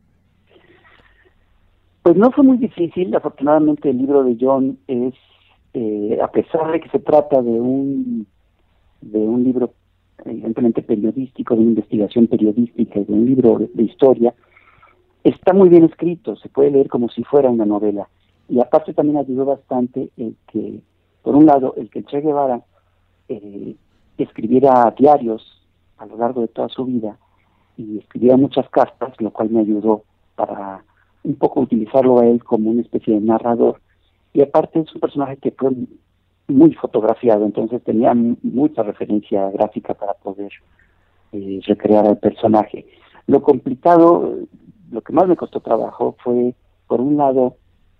Speaker 5: Pues no fue muy difícil. Afortunadamente el libro de John es eh, a pesar de que se trata de un, de un libro evidentemente periodístico, de una investigación periodística y de un libro de, de historia, está muy bien escrito, se puede leer como si fuera una novela. Y aparte también ayudó bastante el que, por un lado, el que el Che Guevara eh, escribiera diarios a lo largo de toda su vida y escribiera muchas cartas, lo cual me ayudó para un poco utilizarlo a él como una especie de narrador. Y aparte es un personaje que fue muy fotografiado, entonces tenía mucha referencia gráfica para poder eh, recrear al personaje. Lo complicado, lo que más me costó trabajo fue, por un lado,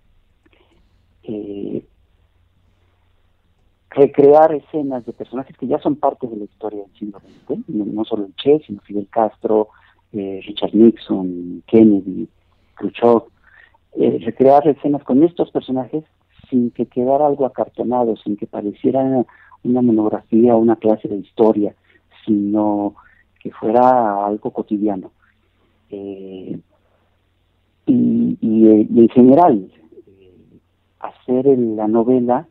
Speaker 5: eh, recrear escenas de personajes que ya son parte de la historia del siglo veinte, no, no solo el Che, sino Fidel Castro, eh, Richard Nixon, Kennedy, Khrushchev, eh, recrear escenas con estos personajes sin que quedara algo acartonado, sin que pareciera una monografía o una clase de historia, sino que fuera algo cotidiano. Eh, y, y, y en general, eh, hacer la novela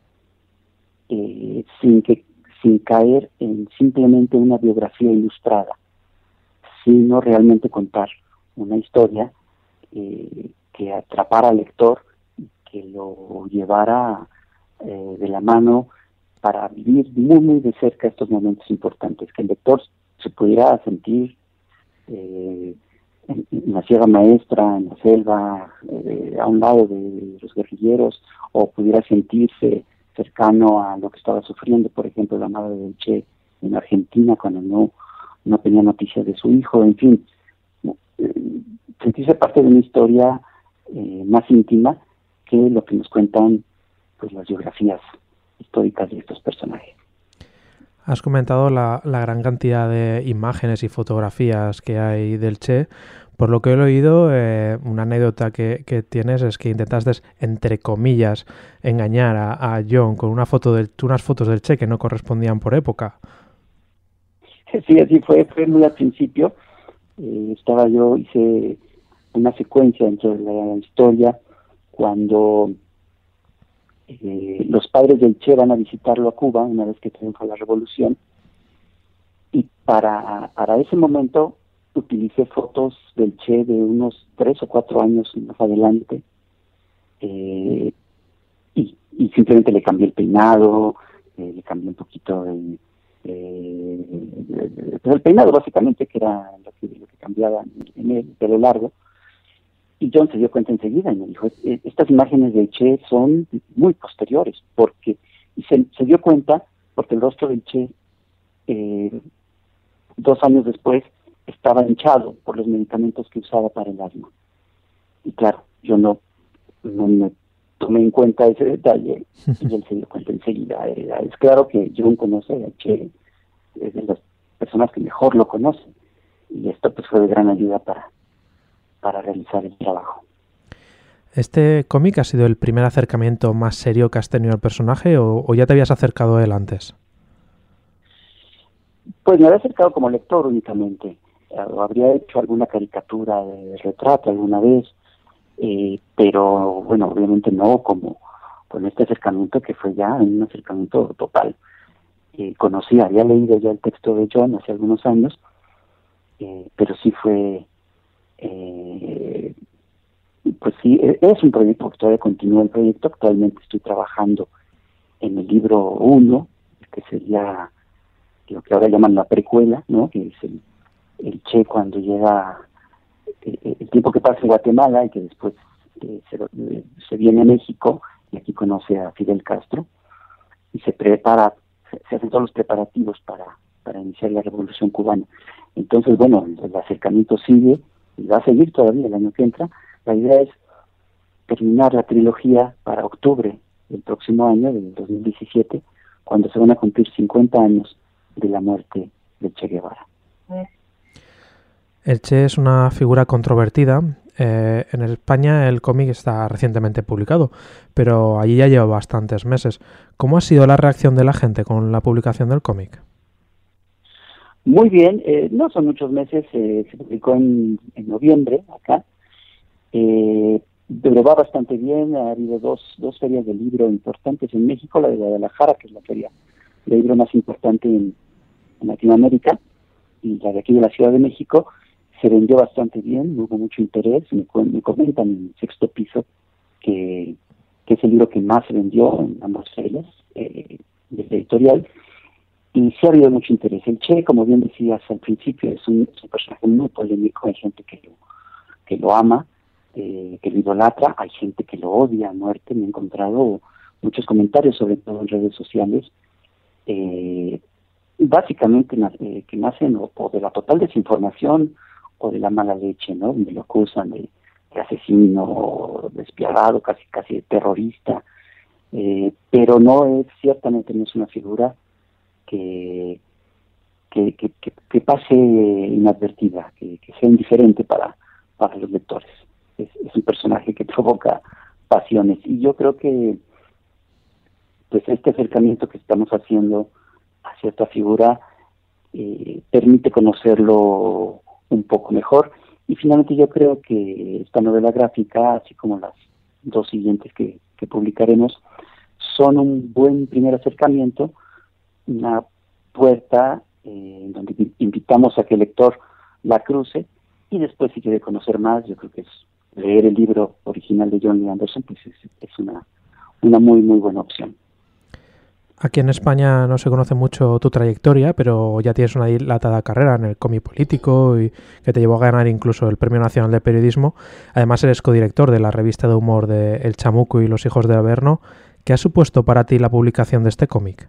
Speaker 5: eh, sin que sin caer en simplemente una biografía ilustrada, sino realmente contar una historia eh, que atrapara al lector, que lo llevara eh, de la mano para vivir muy muy de cerca estos momentos importantes, que el lector se pudiera sentir eh, en, en la Sierra Maestra, en la selva, eh, a un lado de los guerrilleros, o pudiera sentirse cercano a lo que estaba sufriendo, por ejemplo, la madre del Che en Argentina cuando no, no tenía noticias de su hijo, en fin, eh, sentirse parte de una historia eh, más íntima que lo que nos cuentan pues las biografías históricas de estos personajes.
Speaker 2: Has comentado la, la gran cantidad de imágenes y fotografías que hay del Che. Por lo que he oído, eh, una anécdota que, que tienes es que intentaste, entre comillas, engañar a, a John con una foto del, unas fotos del Che que no correspondían por época.
Speaker 5: Sí, así fue, fue muy al principio. Eh, estaba yo, hice una secuencia dentro de la historia cuando eh, los padres del Che van a visitarlo a Cuba una vez que triunfa la revolución, y para, para ese momento utilicé fotos del Che de unos tres o cuatro años más adelante, eh, y, y simplemente le cambié el peinado, eh, le cambié un poquito el, eh, el peinado básicamente, que era lo que, lo que cambiaba en el pelo largo. Y John se dio cuenta enseguida y me dijo, estas imágenes de Che son muy posteriores, porque y se, se dio cuenta porque el rostro del Che eh, dos años después estaba hinchado por los medicamentos que usaba para el asma. Y claro, yo no, no me tomé en cuenta ese detalle y él se dio cuenta enseguida. Era, es claro que John conoce a Che, es de las personas que mejor lo conocen, y esto pues fue de gran ayuda para para realizar el trabajo.
Speaker 2: ¿Este cómic ha sido el primer acercamiento más serio que has tenido al personaje o, o ya te habías acercado a él antes?
Speaker 5: Pues me había acercado como lector únicamente. Habría hecho alguna caricatura de retrato alguna vez, eh, pero bueno, obviamente no como con este acercamiento que fue ya un acercamiento total. Eh, conocí, había leído ya el texto de John hace algunos años, eh, pero sí fue Eh, pues sí, es un proyecto que todavía continúa el proyecto. Actualmente estoy trabajando en el libro uno, que sería lo que ahora llaman la precuela, ¿no? Que es el, el Che cuando llega, eh, el tiempo que pasa en Guatemala y que después eh, se, eh, se viene a México y aquí conoce a Fidel Castro y se prepara, se, se hacen todos los preparativos para, para iniciar la Revolución Cubana. Entonces, bueno, el, el acercamiento sigue y va a seguir todavía el año que entra. La idea es terminar la trilogía para octubre del próximo año, del dos mil diecisiete, cuando se van a cumplir cincuenta años de la muerte de Che Guevara.
Speaker 2: El Che es una figura controvertida. Eh, en España el cómic está recientemente publicado, pero allí ya lleva bastantes meses. ¿Cómo ha sido la reacción de la gente con la publicación del cómic?
Speaker 5: Muy bien, eh, no son muchos meses, eh, se publicó en, en noviembre acá, eh, pero va bastante bien. Ha habido dos, dos ferias de libro importantes en México, la de Guadalajara, que es la feria de libro más importante en, en Latinoamérica, y la de aquí de la Ciudad de México. Se vendió bastante bien, hubo mucho interés. Me, me comentan en Sexto Piso que, que es el libro que más se vendió en ambas ferias eh, de editorial, y sí ha habido mucho interés. El Che, como bien decías al principio, es un, es un personaje muy polémico. Hay gente que lo, que lo ama, eh, que lo idolatra, hay gente que lo odia a muerte. Me he encontrado muchos comentarios, sobre todo en redes sociales, eh, básicamente eh, que nacen o, o de la total desinformación o de la mala leche, ¿no? Me lo acusan de, de asesino, despiadado, casi casi de terrorista, eh, pero no es, ciertamente no es una figura que que, que, que, que pase inadvertida, que, que sea indiferente para, para los lectores. Es, es un personaje que provoca pasiones, y yo creo que pues este acercamiento que estamos haciendo a cierta figura eh, permite conocerlo un poco mejor. Y finalmente yo creo que esta novela gráfica, así como las dos siguientes que, que publicaremos, son un buen primer acercamiento, una puerta eh, en donde invitamos a que el lector la cruce, y después, si quiere conocer más, yo creo que es leer el libro original de John Lee Anderson, pues es, es una, una muy muy buena opción.
Speaker 2: Aquí en España no se conoce mucho tu trayectoria, pero ya tienes una dilatada carrera en el cómic político y que te llevó a ganar incluso el Premio Nacional de Periodismo. Además, eres codirector de la revista de humor de El Chamuco y Los Hijos del Averno. ¿Qué ha supuesto para ti la publicación de este cómic?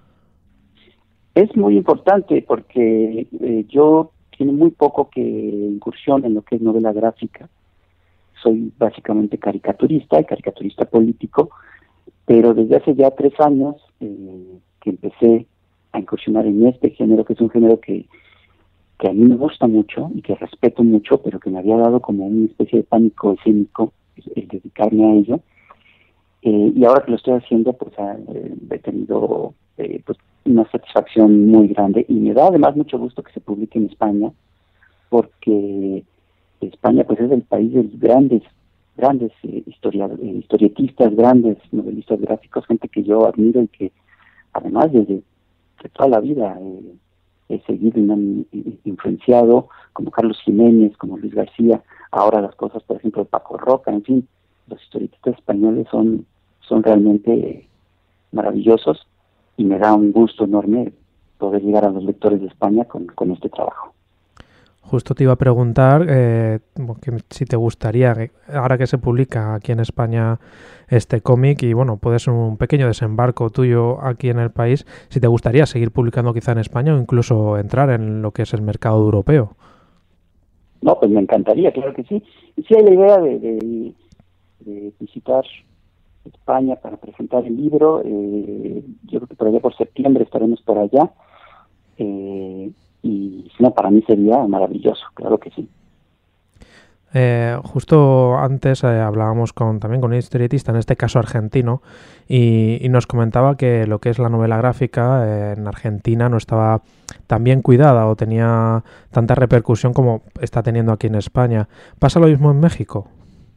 Speaker 5: Es muy importante porque eh, yo tiene muy poco que incursión en lo que es novela gráfica. Soy básicamente caricaturista y caricaturista político, pero desde hace ya tres años eh, que empecé a incursionar en este género, que es un género que, que a mí me gusta mucho y que respeto mucho, pero que me había dado como una especie de pánico escénico el, el dedicarme a ello. Eh, y ahora que lo estoy haciendo, pues eh, he tenido eh, pues una satisfacción muy grande, y me da además mucho gusto que se publique en España, porque España pues es el país de los grandes grandes eh, historia, eh, historietistas, grandes novelistas gráficos, gente que yo admiro y que además desde de toda la vida eh, he seguido y me han influenciado, como Carlos Jiménez, como Luis García, ahora las cosas, por ejemplo, de Paco Roca. En fin, los historietistas españoles son, son realmente eh, maravillosos, y me da un gusto enorme poder llegar a los lectores de España con, con este trabajo.
Speaker 2: Justo te iba a preguntar eh, que si te gustaría, ahora que se publica aquí en España este cómic, y bueno, puede ser un pequeño desembarco tuyo aquí en el país, si te gustaría seguir publicando quizá en España o incluso entrar en lo que es el mercado europeo.
Speaker 5: No, pues me encantaría, claro que sí. Y sí hay la idea de, de, de visitar España para presentar el libro. Eh, yo creo que por allá por septiembre estaremos por allá. Eh, y no, para mí sería maravilloso, claro que sí.
Speaker 2: Eh, justo antes eh, hablábamos con también con un historietista, en este caso argentino, y, y nos comentaba que lo que es la novela gráfica eh, en Argentina no estaba tan bien cuidada o tenía tanta repercusión como está teniendo aquí en España. ¿Pasa lo mismo en México?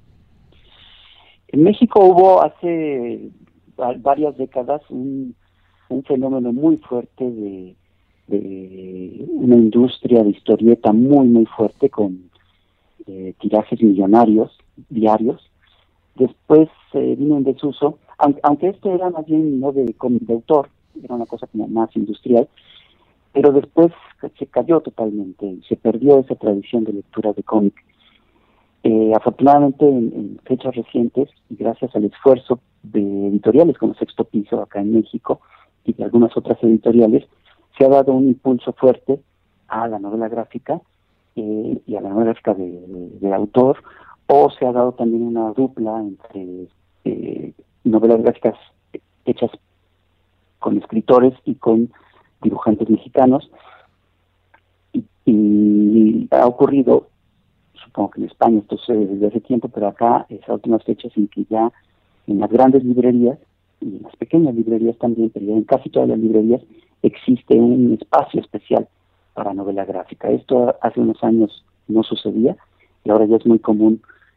Speaker 5: En México hubo hace varias décadas un, un fenómeno muy fuerte de de una industria de historieta muy muy fuerte, con eh, tirajes millonarios diarios. Después eh, vino en desuso, aunque, aunque este era más bien no de, de autor, era una cosa como más industrial, pero después se cayó totalmente y se perdió esa tradición de lectura de cómic. Eh, afortunadamente en, en fechas recientes, y gracias al esfuerzo de editoriales como Sexto Piso acá en México y de algunas otras editoriales, se ha dado un impulso fuerte a la novela gráfica eh, y a la novela gráfica de, de, de autor, o se ha dado también una dupla entre eh, novelas gráficas hechas con escritores y con dibujantes mexicanos, y, y ha ocurrido, supongo que en España esto sucede desde hace tiempo, pero acá esas últimas fechas en que ya en las grandes librerías y en las pequeñas librerías también, pero ya en casi todas las librerías existe un espacio especial para novela gráfica. Esto hace unos años no sucedía, y ahora ya es muy común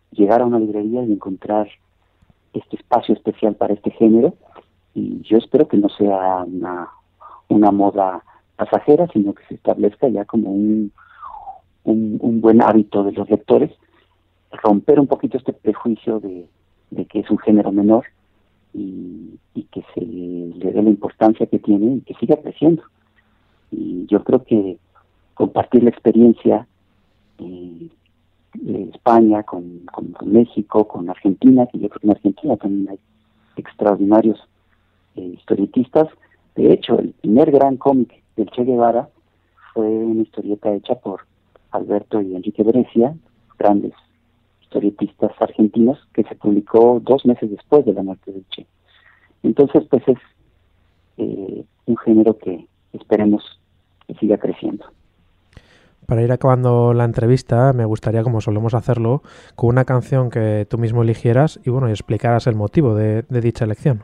Speaker 5: llegar a una librería y encontrar este espacio especial para este género, y yo espero que no sea una, una moda pasajera, sino que se establezca ya como un, un, un buen hábito de los lectores, romper un poquito este prejuicio de, de que es un género menor y, y que se le dé la importancia que tiene y que siga creciendo. Y yo creo que compartir la experiencia eh, de España con, con, con México, con Argentina, que yo creo que en Argentina también hay extraordinarios eh, historietistas. De hecho, el primer gran cómic del Che Guevara fue una historieta hecha por Alberto y Enrique Brescia, grandes historietistas argentinos, que se publicó dos meses después de la muerte del Che. Entonces, pues es eh, un género que esperemos que siga creciendo.
Speaker 2: Para ir acabando la entrevista, me gustaría, como solemos hacerlo, con una canción que tú mismo eligieras y bueno, y explicaras el motivo de, de dicha elección.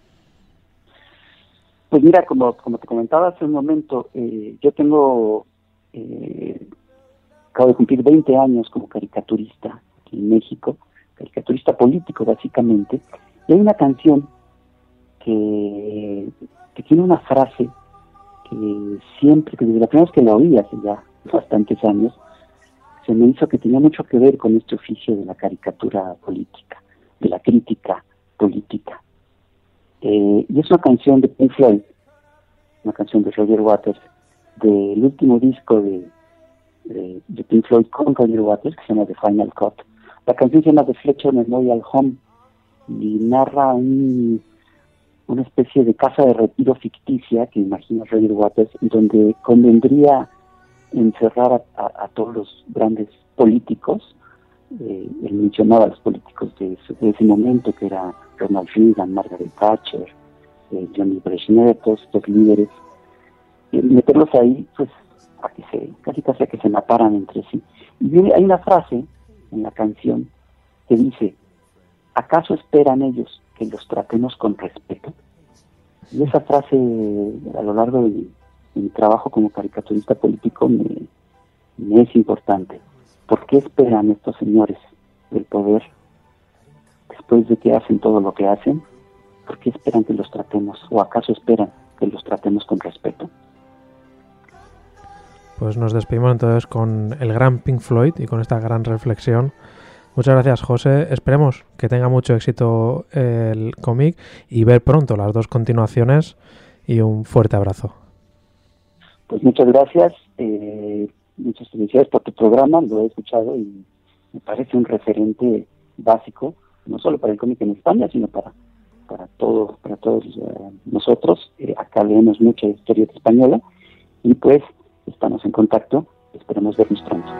Speaker 5: Pues mira, como, como te comentaba hace un momento, eh, yo tengo, eh, acabo de cumplir veinte años como caricaturista aquí en México, caricaturista político básicamente, y hay una canción que, que tiene una frase que siempre, que desde la primera vez que la oí hace ya bastantes años, se me hizo que tenía mucho que ver con este oficio de la caricatura política, de la crítica política. Eh, y es una canción de Pink Floyd, una canción de Roger Waters, del último disco de, de, de Pink Floyd con Roger Waters, que se llama The Final Cut. La canción se llama The Fletcher Memorial Home y narra un, una especie de casa de retiro ficticia que imagina Roger Waters, donde convendría encerrar a, a, a todos los grandes políticos. Eh, él mencionaba a los políticos de ese, de ese momento, que era Ronald Reagan, Margaret Thatcher, eh, Johnny Brezhnev, todos estos líderes, y meterlos ahí, pues, a que se, casi casi a que se mataran entre sí. Y hay una frase en la canción que dice: ¿acaso esperan ellos que los tratemos con respeto? Y esa frase, a lo largo de mi, de mi trabajo como caricaturista político, me, me es importante. ¿Por qué esperan estos señores del poder, después de que hacen todo lo que hacen? ¿Por qué esperan que los tratemos, o acaso esperan que los tratemos con respeto?
Speaker 2: Pues nos despedimos entonces con el gran Pink Floyd y con esta gran reflexión. Muchas gracias, José. Esperemos que tenga mucho éxito el cómic y ver pronto las dos continuaciones, y un fuerte abrazo.
Speaker 5: Pues muchas gracias. Eh, muchas felicidades por tu programa. Lo he escuchado y me parece un referente básico, no solo para el cómic en España, sino para para todos para todos uh, nosotros. Eh, acá leemos mucha historieta española y pues estamos en contacto. Esperemos vernos pronto.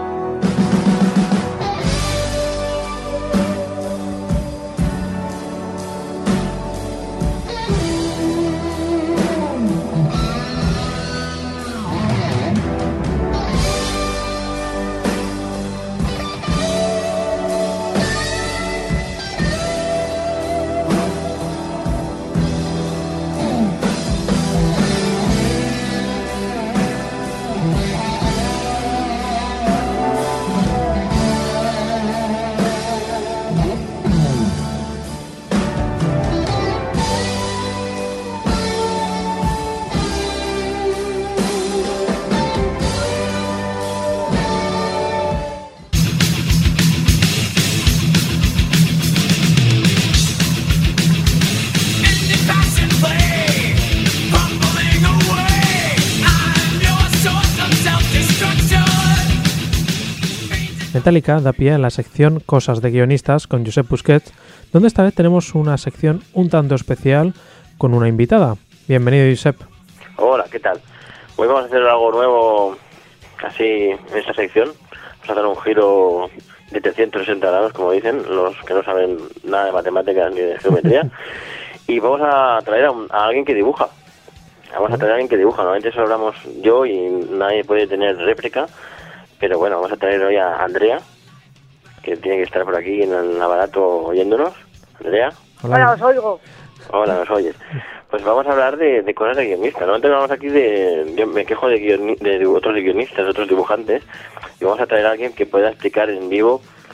Speaker 2: Metallica da pie a la sección Cosas de Guionistas con Josep Busquets, donde esta vez tenemos una sección un tanto especial con una invitada. Bienvenido, Josep.
Speaker 6: Hola, ¿qué tal? Hoy vamos a hacer algo nuevo así en esta sección. Vamos a dar un giro de trescientos sesenta grados, como dicen los que no saben nada de matemáticas ni de geometría. Y vamos a traer a, un, a alguien que dibuja. Vamos a traer a alguien que dibuja. Normalmente solo hablamos yo y nadie puede tener réplica. Pero bueno, vamos a traer hoy a Andrea, que tiene que estar por aquí en el aparato oyéndonos. Andrea.
Speaker 7: Hola, Hola os oigo.
Speaker 6: Hola, nos oyes. Pues vamos a hablar de, de cosas de guionistas. Normalmente hablamos aquí de... Yo me quejo de, guioni, de, de otros guionistas, de otros dibujantes, y vamos a traer a alguien que pueda explicar en vivo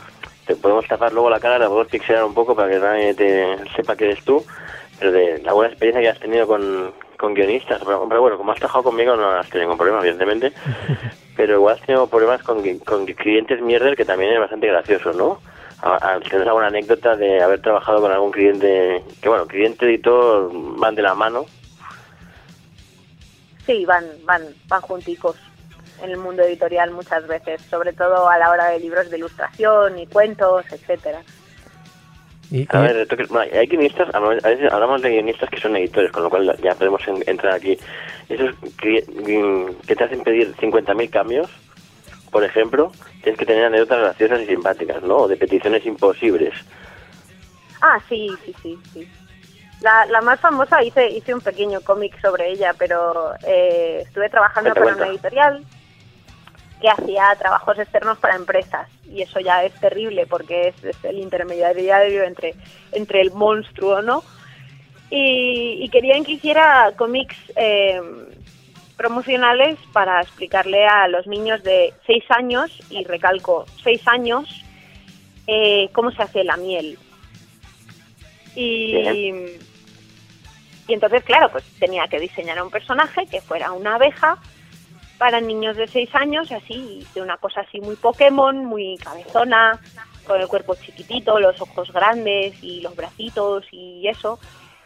Speaker 6: te podemos tapar luego la cara, la podemos pixelar un poco para que nadie te sepa que eres tú, pero de la buena experiencia que has tenido con, con guionistas, pero, pero bueno, como has trabajado conmigo no has tenido ningún problema, evidentemente, pero igual has tenido problemas con, con clientes mierder, que también es bastante gracioso, ¿no? ¿Tienes alguna anécdota de haber trabajado con algún cliente, que bueno, cliente editor van de la mano?
Speaker 7: Sí, van, van, van junticos en el mundo editorial muchas veces, sobre todo a la hora de libros de ilustración y cuentos, etcétera.
Speaker 2: Y,
Speaker 6: a ver, bueno, hay guionistas, a veces hablamos de guionistas que son editores, con lo cual ya podemos en, entrar aquí. Esos que, que te hacen pedir cincuenta mil cambios, por ejemplo, tienes que tener anécdotas graciosas y simpáticas, ¿no? O de peticiones imposibles.
Speaker 7: Ah, sí, sí, sí, sí. La, la más famosa, hice hice un pequeño cómic sobre ella, pero eh, estuve trabajando
Speaker 6: Cuenta,
Speaker 7: para
Speaker 6: cuenta.
Speaker 7: una editorial que hacía trabajos externos para empresas, y eso ya es terrible porque es, es el intermediario entre, entre el monstruo, ¿no? Y, y querían que hiciera cómics eh, promocionales para explicarle a los niños de seis años, y recalco, seis años, eh, cómo se hace la miel. Y, y entonces, claro, pues tenía que diseñar a un personaje que fuera una abeja para niños de seis años, así, hice una cosa así muy Pokémon, muy cabezona, con el cuerpo chiquitito, los ojos grandes y los bracitos y eso.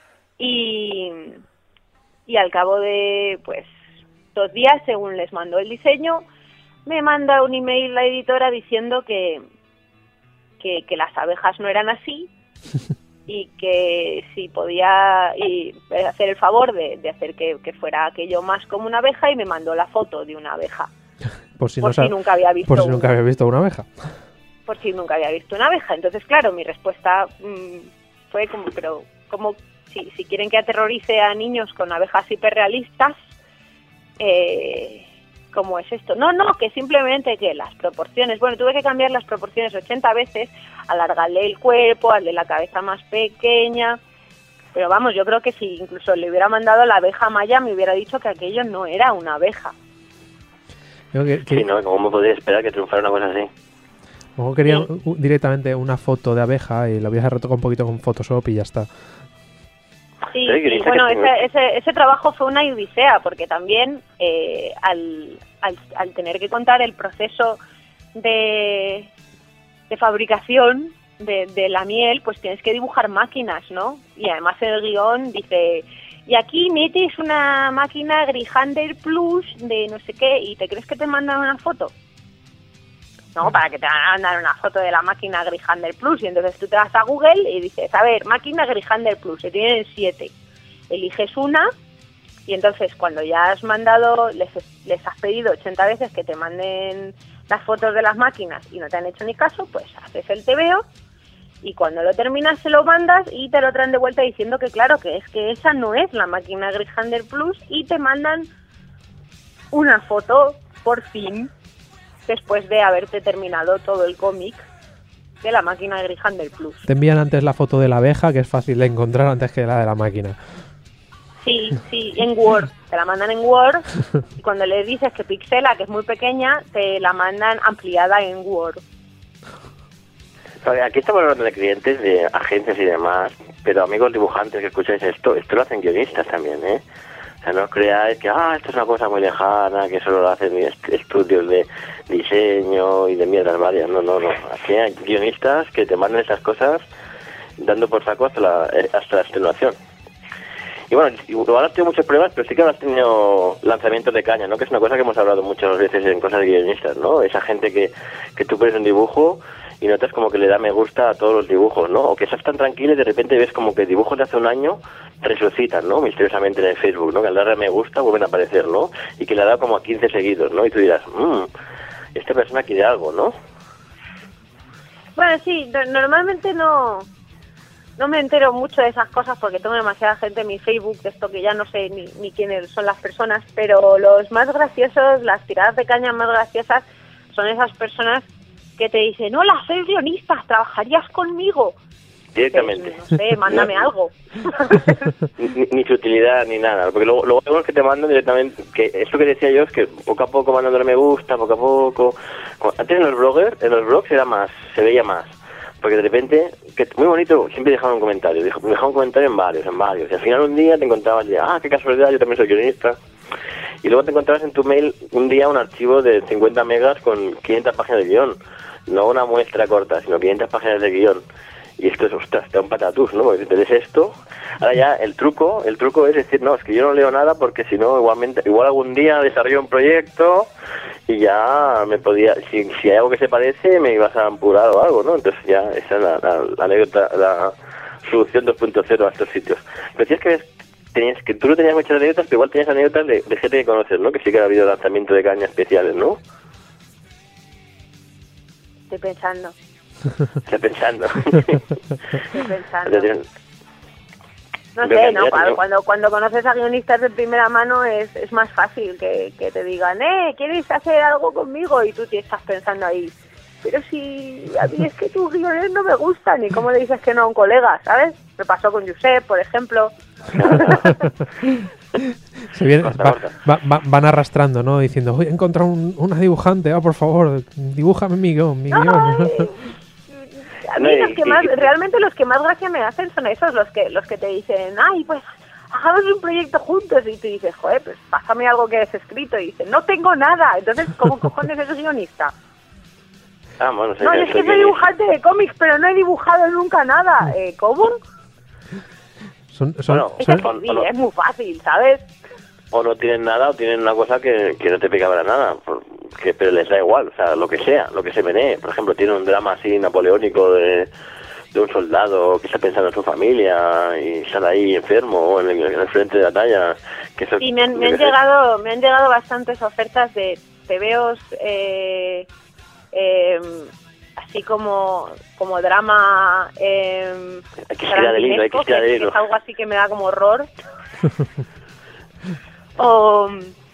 Speaker 7: Y, y al cabo de, pues, dos días, según les mandó el diseño, me manda un email la editora diciendo que, que, que las abejas no eran así, y que si podía y hacer el favor de, de hacer que, que fuera aquello más como una abeja, y me mandó la foto de una abeja.
Speaker 2: Por si,
Speaker 7: por
Speaker 2: no
Speaker 7: si
Speaker 2: sab...
Speaker 7: nunca había visto
Speaker 2: por si nunca
Speaker 7: una.
Speaker 2: había visto una abeja.
Speaker 7: Por si nunca había visto una abeja. Entonces, claro, mi respuesta mmm, fue como, pero como si, si quieren que aterrorice a niños con abejas hiperrealistas, eh, ¿cómo es esto? No, no, que simplemente que las proporciones, bueno, tuve que cambiar las proporciones ochenta veces, alargarle el cuerpo, al de la cabeza más pequeña, pero vamos, yo creo que si incluso le hubiera mandado la abeja maya, me hubiera dicho que aquello no era una abeja.
Speaker 2: Yo que, que...
Speaker 6: Sí, ¿no? ¿Cómo podría esperar que triunfara una cosa así?
Speaker 2: Luego quería
Speaker 7: Sí.
Speaker 2: directamente una foto de abeja y lo habías retocado un poquito con Photoshop y ya está.
Speaker 7: Sí,
Speaker 6: Sí,
Speaker 7: sí, bueno, ese, ese, ese trabajo fue una odisea, porque también eh, al, al, al tener que contar el proceso de, de fabricación de, de la miel, pues tienes que dibujar máquinas, ¿no? Y además en el guión dice, y aquí metes una máquina Grihander Plus de no sé qué, y ¿te crees que te mandan una foto? No, para que te van a mandar una foto de la máquina Grihander Plus, y entonces tú te vas a Google y dices, a ver, máquina Grihander Plus, se tienen siete, eliges una, y entonces cuando ya has mandado, les, les has pedido ochenta veces que te manden las fotos de las máquinas y no te han hecho ni caso, pues haces el tebeo, y cuando lo terminas se lo mandas y te lo traen de vuelta diciendo que claro, que es que esa no es la máquina Grihander Plus, y te mandan una foto, por fin, después de haberte terminado todo el cómic de la máquina Grihander Plus.
Speaker 2: Te envían antes la foto de la abeja, que es fácil de encontrar, antes que la de la máquina.
Speaker 7: Sí, sí, en Word. Te la mandan en Word, y cuando le dices que pixela, que es muy pequeña, te la mandan ampliada en Word.
Speaker 6: Aquí estamos hablando de clientes, de agencias y demás, pero amigos dibujantes que escucháis esto, esto lo hacen guionistas también, ¿eh? O sea, no os creáis que, ah, esto es una cosa muy lejana, que solo lo hacen est- estudios de diseño y de mierdas varias. No, no, no. Aquí hay guionistas que te mandan esas cosas dando por saco hasta la, hasta la extenuación. Y bueno, igual has tenido muchos problemas, pero sí que has tenido lanzamientos de caña, ¿no? Que es una cosa que hemos hablado muchas veces en cosas de guionistas, ¿no? Esa gente que, que tú pones un dibujo y notas como que le da me gusta a todos los dibujos, ¿no? O que estás tan tranquilo y de repente ves como que dibujos de hace un año resucitan, ¿no? Misteriosamente en el Facebook, ¿no? Que al darle a me gusta vuelven a aparecer, ¿no? Y que le ha dado como a quince seguidos, ¿no? Y tú dirás, mmm, esta persona quiere algo, ¿no?
Speaker 7: Bueno, sí, no, normalmente no no me entero mucho de esas cosas porque tengo demasiada gente en mi Facebook, de esto que ya no sé ni, ni quiénes son las personas, pero los más graciosos, las tiradas de caña más graciosas son esas personas que te dicen, hola, soy guionista, ¿trabajarías conmigo?
Speaker 6: Directamente.
Speaker 7: Pues, no sé, mándame
Speaker 6: No.
Speaker 7: algo.
Speaker 6: ni, ni su utilidad ni nada, porque luego, luego hay unos que te mandan directamente, que esto que decía yo es que poco a poco mandándole me gusta, poco a poco. Antes en los bloggers, en los blogs era más, se veía más. porque de repente, que muy bonito, siempre dejaba un comentario, dejaba un comentario en varios, en varios, y al final un día te encontrabas ya, ah, qué casualidad, yo también soy guionista, y luego te encontrabas en tu mail un día un archivo de cincuenta megas con quinientas páginas de guión, no una muestra corta, sino quinientas páginas de guión. Y esto es, ostras, te da un patatús, ¿no? Porque si te lees esto, ahora ya el truco, el truco es decir, no, es que yo no leo nada porque si no, igualmente, igual algún día desarrollo un proyecto y ya me podía, si, si hay algo que se parece, me ibas a apurar o algo, ¿no? Entonces ya esa es la, la, la anécdota, la solución dos punto cero a estos sitios. Pero decías que tenías, que tú no tenías muchas anécdotas, pero igual tenías anécdotas de, de gente que conoces, ¿no? Que sí que ha habido lanzamiento de cañas especiales, ¿no?
Speaker 7: Estoy pensando.
Speaker 6: Estoy pensando.
Speaker 7: Estoy pensando. No sé, ¿no? Cuando, cuando, cuando conoces a guionistas de primera mano es, es más fácil que, que te digan, eh, ¿quieres hacer algo conmigo? Y tú te estás pensando ahí, pero si a mí es que tus guiones no me gustan. ¿Y cómo le dices que no a un colega, sabes? Me pasó con Josep, por ejemplo.
Speaker 2: Se viene, va, va, va, van arrastrando, ¿no? Diciendo, oye, he encontrado un, una dibujante, ah, por favor, dibújame mi guión, mi guión.
Speaker 7: A mí los que más, realmente los que más gracia me hacen son esos, los que los que te dicen, ay, pues hagamos un proyecto juntos, y tú dices, joder, pues pásame algo que hayas escrito, y dicen, no tengo nada. Entonces, ¿cómo cojones eres guionista?
Speaker 6: Ah, bueno,
Speaker 7: no, es que soy dibujante de cómics, pero no he dibujado nunca nada. Eh, ¿Cómo?
Speaker 2: Son, son,
Speaker 6: bueno,
Speaker 7: es,
Speaker 6: son,
Speaker 7: son,
Speaker 6: o,
Speaker 7: es muy fácil, ¿sabes?
Speaker 6: O no tienen nada, o tienen una cosa que, que no te pica para nada, que, pero les da igual, o sea, lo que sea, lo que se menee. Por ejemplo, tiene un drama así napoleónico de, de un soldado que está pensando en su familia y sale ahí enfermo o en el, en el frente de batalla. Que eso,
Speaker 7: y me han, me han llegado me han llegado bastantes ofertas de tebeos eh, eh, así como como drama eh,
Speaker 6: hay que tirar del hilo, hay que tirar del hilo.
Speaker 7: Es algo así que me da como horror. O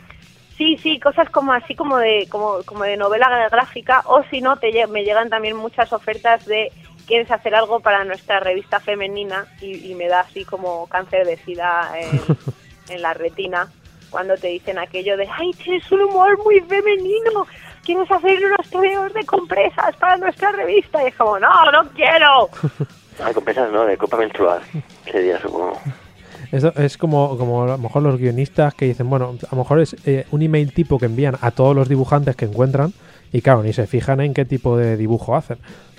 Speaker 7: sí, sí, cosas como así como de como como de novela gráfica, o si no te me llegan también muchas ofertas de quieres hacer algo para nuestra revista femenina, y, y me da así como cáncer de sida en, en la retina cuando te dicen aquello de ay, tienes un humor muy femenino, quieres hacer unos tebeos de compresas para nuestra revista, y es como no, no quiero.
Speaker 6: Ah, compresas no, de copa menstrual sería, supongo.
Speaker 2: Eso es como, como a lo mejor los guionistas que dicen, bueno, a lo mejor es eh, un email tipo que envían a todos los dibujantes que encuentran y claro, ni se fijan en qué tipo de dibujo hacen.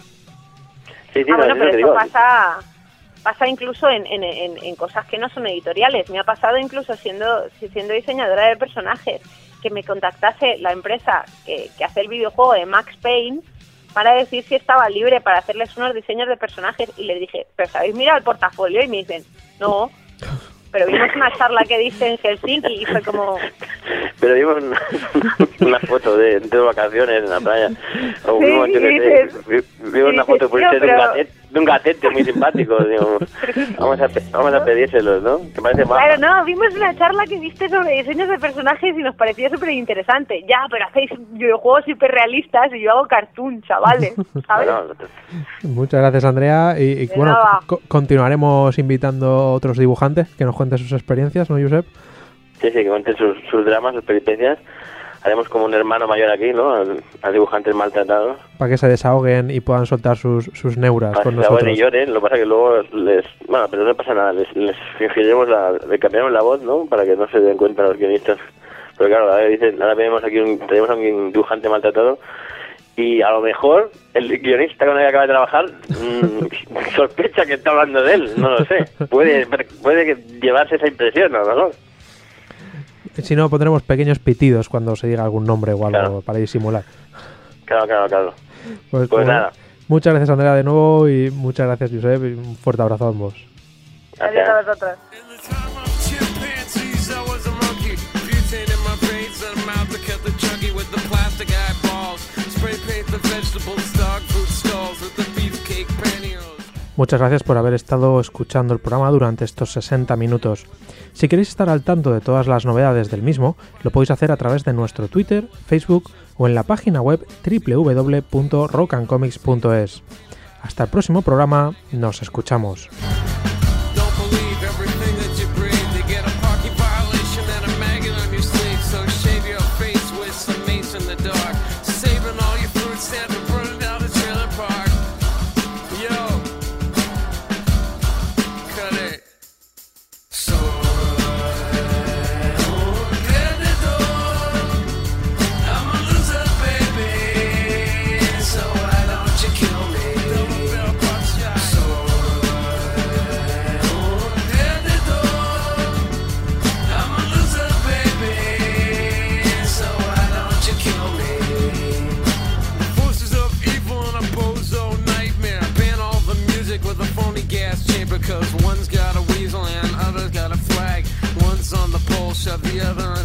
Speaker 6: Sí, sí,
Speaker 7: ah,
Speaker 6: no,
Speaker 7: bueno, pero
Speaker 6: eso
Speaker 7: eso pasa, pasa incluso en, en, en, en cosas que no son editoriales. Me ha pasado incluso siendo, siendo diseñadora de personajes, que me contactase la empresa que, que hace el videojuego de Max Payne para decir si estaba libre para hacerles unos diseños de personajes, y les dije, ¿pero sabéis mirar el portafolio? Y me dicen, no, pero vimos una charla que diste en Helsinki y fue como...
Speaker 6: Pero vimos una, una foto de, de vacaciones en la playa. O
Speaker 7: sí,
Speaker 6: vimos, yo que
Speaker 7: dices,
Speaker 6: sé, vimos una foto por
Speaker 7: tío,
Speaker 6: de,
Speaker 7: pero...
Speaker 6: un gatete, de un gatete muy simpático. Digo, vamos, a, vamos a pedírselos, ¿no? ¿Te parece más?
Speaker 7: Claro, no, vimos una charla que diste sobre diseños de personajes y nos parecía súper interesante. Ya, pero hacéis videojuegos hiperrealistas y yo hago cartoon, chavales, ¿sabes?
Speaker 6: Bueno,
Speaker 2: muchas gracias, Andrea. Y, y bueno, co continuaremos invitando a otros dibujantes que nos cuenten sus experiencias, ¿no, Josep?
Speaker 6: Sí, sí, que cuenten sus, sus dramas, sus peripecias. Haremos como un hermano mayor aquí, ¿no? A, a dibujantes maltratados.
Speaker 2: Para que se desahoguen y puedan soltar sus, sus neuras
Speaker 6: para
Speaker 2: con
Speaker 6: que
Speaker 2: nosotros.
Speaker 6: Para que se lloren, lo que pasa es que luego les... Bueno, pero no pasa nada, les, les fingiremos la... Le cambiaremos la voz, ¿no? Para que no se den cuenta los guionistas. Pero claro, ahora dicen, ahora tenemos aquí un, tenemos a un dibujante maltratado y a lo mejor el guionista con el que acaba de trabajar mmm, sospecha que está hablando de él, no lo sé. Puede, puede llevarse esa impresión, ¿no? ¿no?
Speaker 2: Si no, pondremos pequeños pitidos cuando se diga algún nombre o algo, claro, para disimular.
Speaker 6: Claro, claro, claro.
Speaker 2: Pues,
Speaker 6: pues nada.
Speaker 2: Muchas gracias, Andrea, de nuevo, y muchas gracias, Josep, y un fuerte abrazo a ambos.
Speaker 7: Adiós a vosotros. Muchas gracias por haber estado escuchando el programa durante estos sesenta minutos. Si queréis estar al tanto de todas las novedades del mismo, lo podéis hacer a través de nuestro Twitter, Facebook o en la página web doble u doble u doble u punto rock and comics punto es. Hasta el próximo programa, nos escuchamos.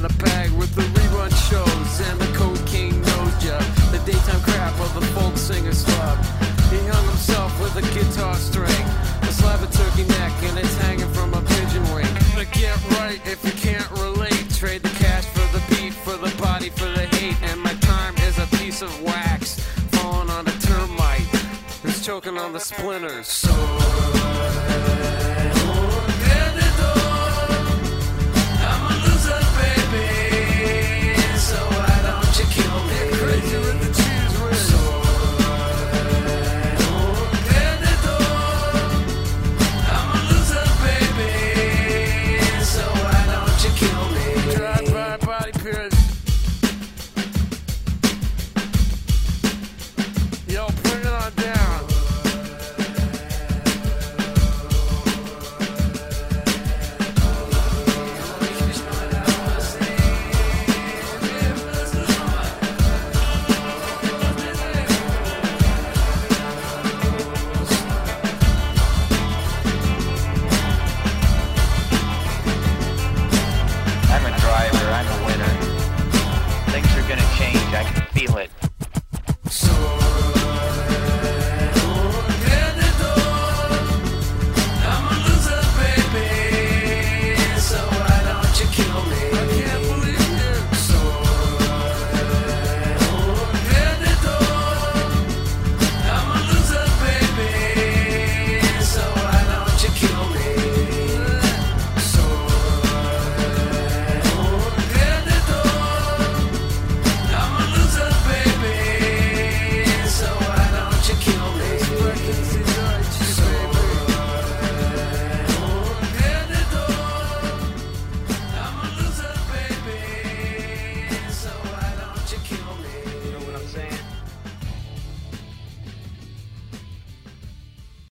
Speaker 1: a bag with the rerun shows and the cocaine knows ya. The daytime crap of the folk singer's club. He hung himself with a guitar string, a slab of turkey neck, and it's hanging from a pigeon wing. But get right if you can't relate. Trade the cash for the beef, for the body, for the hate. And my time is a piece of wax falling on a termite who's choking on the splinters. So